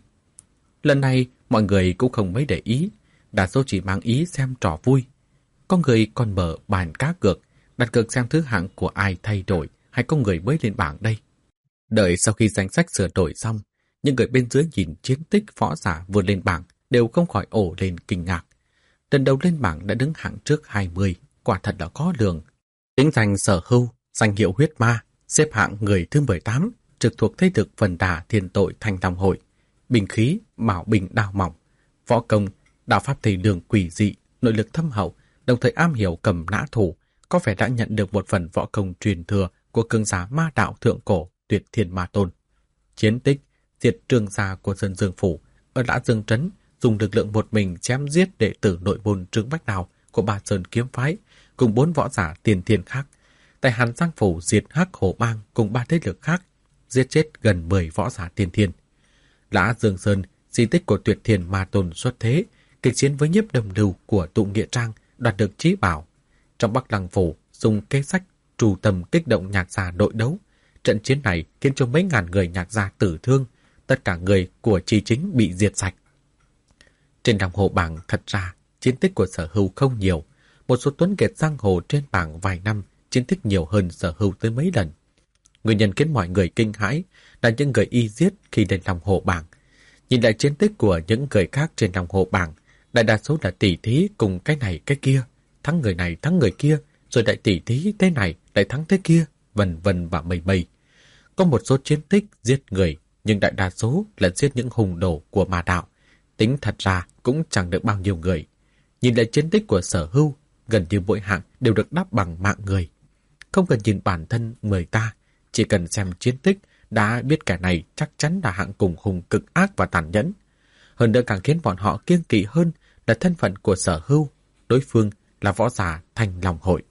Lần này mọi người cũng không mấy để ý, đa số chỉ mang ý xem trò vui. Có người còn mở bàn cá cược, đặt cược xem thứ hạng của ai thay đổi hay có người mới lên bảng đây. Đợi sau khi danh sách sửa đổi xong, những người bên dưới nhìn chiến tích võ giả vừa lên bảng đều không khỏi ổ lên kinh ngạc. Lần đầu lên bảng đã đứng hạng trước hai mươi, quả thật là có lường. Tính danh Sở Hưu, danh hiệu huyết ma, xếp hạng người thứ mười tám, trực thuộc thế lực Phần Đà Thiên Tội Thanh Long Hội. Binh khí, bảo bình đao mỏng, võ công, đạo pháp thầy đường quỷ dị, nội lực thâm hậu, đồng thời am hiểu cầm nã thủ, có vẻ đã nhận được một phần võ công truyền thừa của cường giả ma đạo thượng cổ Tuyệt Thiên Ma Tôn. Chiến tích diệt trương gia của Sơn Dương Phủ ở Lã Dương Trấn, dùng lực lượng một mình chém giết đệ tử nội môn Trương Bách Đào của Ba Sơn Kiếm Phái cùng bốn võ giả tiền thiên khác. Tại Hàn Giang Phủ diệt Hắc Hổ Bang cùng ba thế lực khác, giết chết gần mười võ giả tiên thiên. Lã Dương Sơn, di tích của Tuyệt Thiên Ma Tôn xuất thế, kịch chiến với Nhiếp Đồng Lưu của Tụ Nghĩa Trang đoạt được chí bảo. Trong Bắc Lăng Phủ dùng kế sách trù tầm kích động nhạc gia đội đấu. Trận chiến này khiến cho mấy ngàn người nhạc gia tử thương, tất cả người của Chi Chính bị diệt sạch. Trên Long Hổ bảng thật ra chiến tích của Sở Hưu không nhiều, một số tuấn kiệt giang hồ trên bảng vài năm chiến tích nhiều hơn Sở Hưu tới mấy lần. Nguyên nhân khiến mọi người kinh hãi là những người y giết khi lên Long Hổ bảng. Nhìn lại chiến tích của những người khác trên Long Hổ bảng, đại đa số là tỉ thí cùng cái này cái kia, thắng người này thắng người kia, rồi lại tỉ thí thế này lại thắng thế kia, vân vân và mây mây. Có một số chiến tích giết người, nhưng đại đa số là giết những hùng đồ của ma đạo. Tính thật ra cũng chẳng được bao nhiêu người. Nhìn lại chiến tích của Sở Hưu, gần như mỗi hạng đều được đáp bằng mạng người. Không cần nhìn bản thân người ta, chỉ cần xem chiến tích đã biết kẻ này chắc chắn là hạng cùng hùng cực ác và tàn nhẫn. Hơn nữa càng khiến bọn họ kiêng kỵ hơn là thân phận của Sở Hưu, đối phương là võ giả Thanh Long Hội.